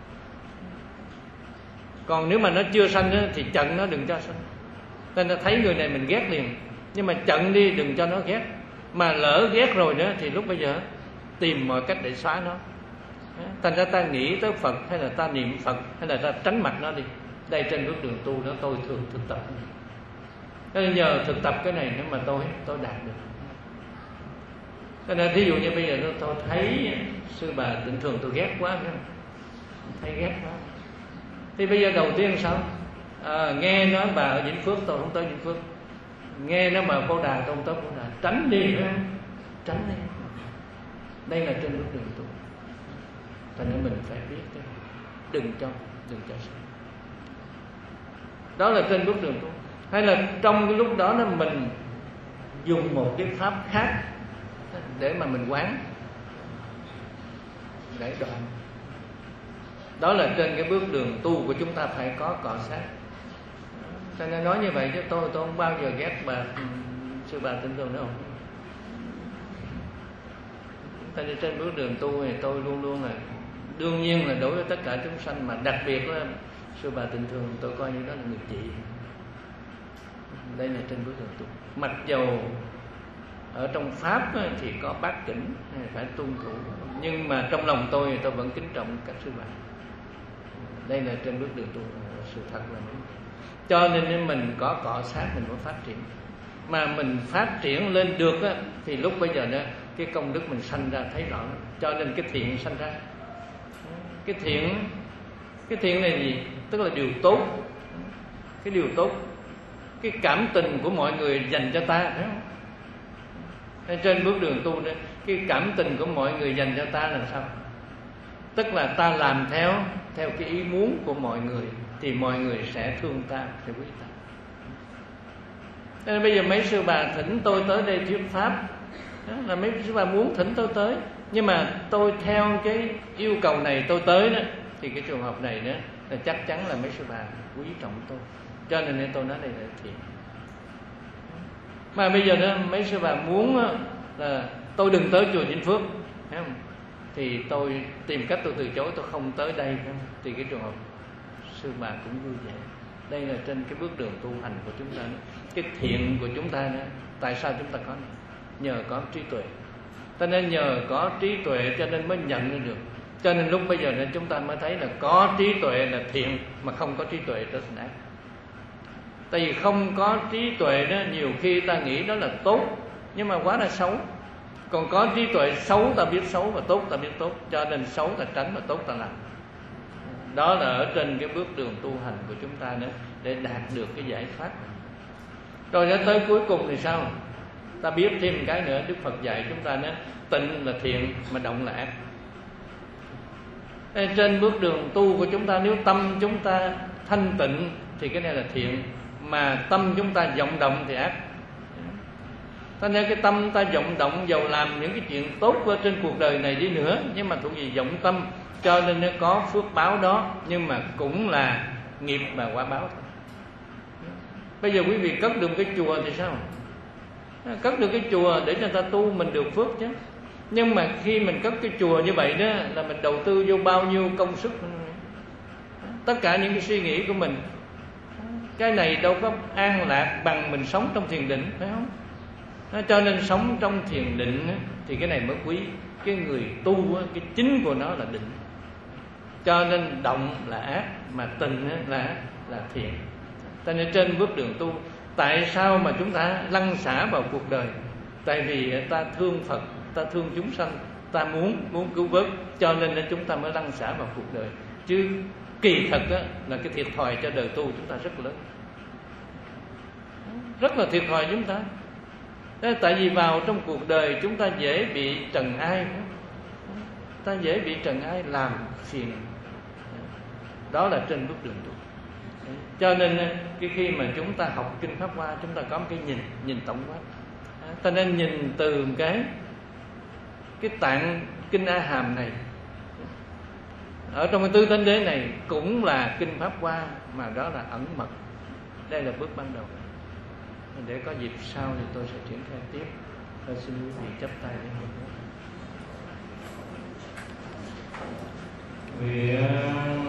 Còn nếu mà nó chưa sanh đó, thì chặn nó, đừng cho sanh. Nên ta thấy người này mình ghét liền, nhưng mà chặn đi, đừng cho nó ghét. Mà lỡ ghét rồi nữa thì lúc bây giờ tìm mọi cách để xóa nó. Thành ra ta nghĩ tới Phật, hay là ta niệm Phật, hay là ta tránh mặt nó đi. Đây trên bước đường tu đó tôi thường thực tập. Nên nhờ thực tập cái này nếu mà tôi tôi đạt được. Cho nên thí dụ như bây giờ tôi thấy sư bà Tịnh Thường tôi ghét quá, thấy ghét quá. Thì bây giờ đầu tiên sao? À, nghe nói bà ở Vĩnh Phước tôi không tới Vĩnh Phước, nghe nói mà Phổ Đà tôi không tới Phổ Đà, tránh đi, tránh đi. Đây là trên bước đường tu. Cho nên mình phải biết cái đừng cho, đừng cho sai. Đó là trên bước đường tu. Hay là trong cái lúc đó đó mình dùng một cái pháp khác để mà mình quán, để đoạn. Đó là trên cái bước đường tu của chúng ta phải có cọ sát. Cho nên nói như vậy chứ tôi tôi không bao giờ ghét bà sư bà Tịnh Thường nữa không. Cho nên trên bước đường tu thì tôi luôn luôn là đương nhiên là đối với tất cả chúng sanh, mà đặc biệt là sư bà Tịnh Thường tôi coi như đó là người chị. Đây là trên bước đường tu. Mặc dầu ở trong pháp thì có bát kỉnh phải tuân thủ, nhưng mà trong lòng tôi tôi vẫn kính trọng các sư bà. Đây là trên bước đường tu, sự thật là đúng. Cho nên nếu mình có cọ sát mình mới phát triển. Mà mình phát triển lên được á, thì lúc bây giờ đó cái công đức mình sanh ra thấy rõ. Cho nên cái thiện sanh ra. Cái thiện Cái thiện này gì? Tức là điều tốt. Cái điều tốt, cái cảm tình của mọi người dành cho ta, thấy không? Nên trên bước đường tu đó, cái cảm tình của mọi người dành cho ta là sao? Tức là ta làm theo Theo cái ý muốn của mọi người thì mọi người sẽ thương ta, sẽ quý ta. Nên bây giờ mấy sư bà thỉnh tôi tới đây thuyết pháp, đó là mấy sư bà muốn thỉnh tôi tới, nhưng mà tôi theo cái yêu cầu này tôi tới đó, thì cái trường hợp này đó là chắc chắn là mấy sư bà quý trọng tôi. Cho nên nên tôi nói đây là thiện. Mà bây giờ đó mấy sư bà muốn là tôi đừng tới chùa Vĩnh Phước, thấy không? Thì tôi tìm cách tôi từ chối, tôi không tới đây, thấy không? Thì cái trường hợp sư bà cũng vui vẻ. Đây là trên cái bước đường tu hành của chúng ta đó. Cái thiện của chúng ta đó, tại sao chúng ta có này? Nhờ có trí tuệ. Cho nên nhờ có trí tuệ cho nên mới nhận ra được. Cho nên lúc bây giờ nên chúng ta mới thấy là có trí tuệ là thiện, mà không có trí tuệ đó là ác. Tại vì không có trí tuệ đó, nhiều khi ta nghĩ đó là tốt, nhưng mà quá là xấu. Còn có trí tuệ, xấu ta biết xấu và tốt ta biết tốt. Cho nên xấu ta tránh và tốt ta làm. Đó là ở trên cái bước đường tu hành của chúng ta nữa, để đạt được cái giải pháp. Rồi đến tới cuối cùng thì sao? Ta biết thêm một cái nữa, Đức Phật dạy chúng ta nữa, tịnh là thiện mà động là ác. Trên bước đường tu của chúng ta, nếu tâm chúng ta thanh tịnh thì cái này là thiện, mà tâm chúng ta vọng động thì ác. Cho nên cái tâm ta vọng động, dầu làm những cái chuyện tốt ở trên cuộc đời này đi nữa, nhưng mà thuộc về vọng tâm, cho nên nó có phước báo đó, nhưng mà cũng là nghiệp và quả báo thôi. Bây giờ quý vị cất được cái chùa thì sao? Cất được cái chùa để cho người ta tu mình được phước chứ. Nhưng mà khi mình cất cái chùa như vậy đó, là mình đầu tư vô bao nhiêu công sức, tất cả những cái suy nghĩ của mình. Cái này đâu có an lạc bằng mình sống trong thiền định, phải không? Cho nên sống trong thiền định thì cái này mới quý. Cái người tu, cái chính của nó là định. Cho nên động là ác, mà tình là là thiện. Cho nên trên bước đường tu, tại sao mà chúng ta lăn xả vào cuộc đời? Tại vì ta thương Phật, ta thương chúng sanh, ta muốn muốn cứu vớt, cho nên chúng ta mới lăn xả vào cuộc đời. Chứ kỳ thật đó, là cái thiệt thòi cho đời tu chúng ta rất lớn, rất là thiệt thòi chúng ta. Đó, tại vì vào trong cuộc đời chúng ta dễ bị trần ai, ta dễ bị trần ai làm phiền. Đó là trên bước đường tu. Cho nên cái khi mà chúng ta học kinh Pháp Hoa, chúng ta có một cái nhìn nhìn tổng quát. Ta nên nhìn từ cái cái tạng kinh A Hàm này, ở trong cái tứ thánh đế này cũng là kinh Pháp Hoa, mà đó là ẩn mật. Đây là bước ban đầu. Để có dịp sau thì tôi sẽ triển khai tiếp. Tôi xin quý vị chắp tay để học. Nguyện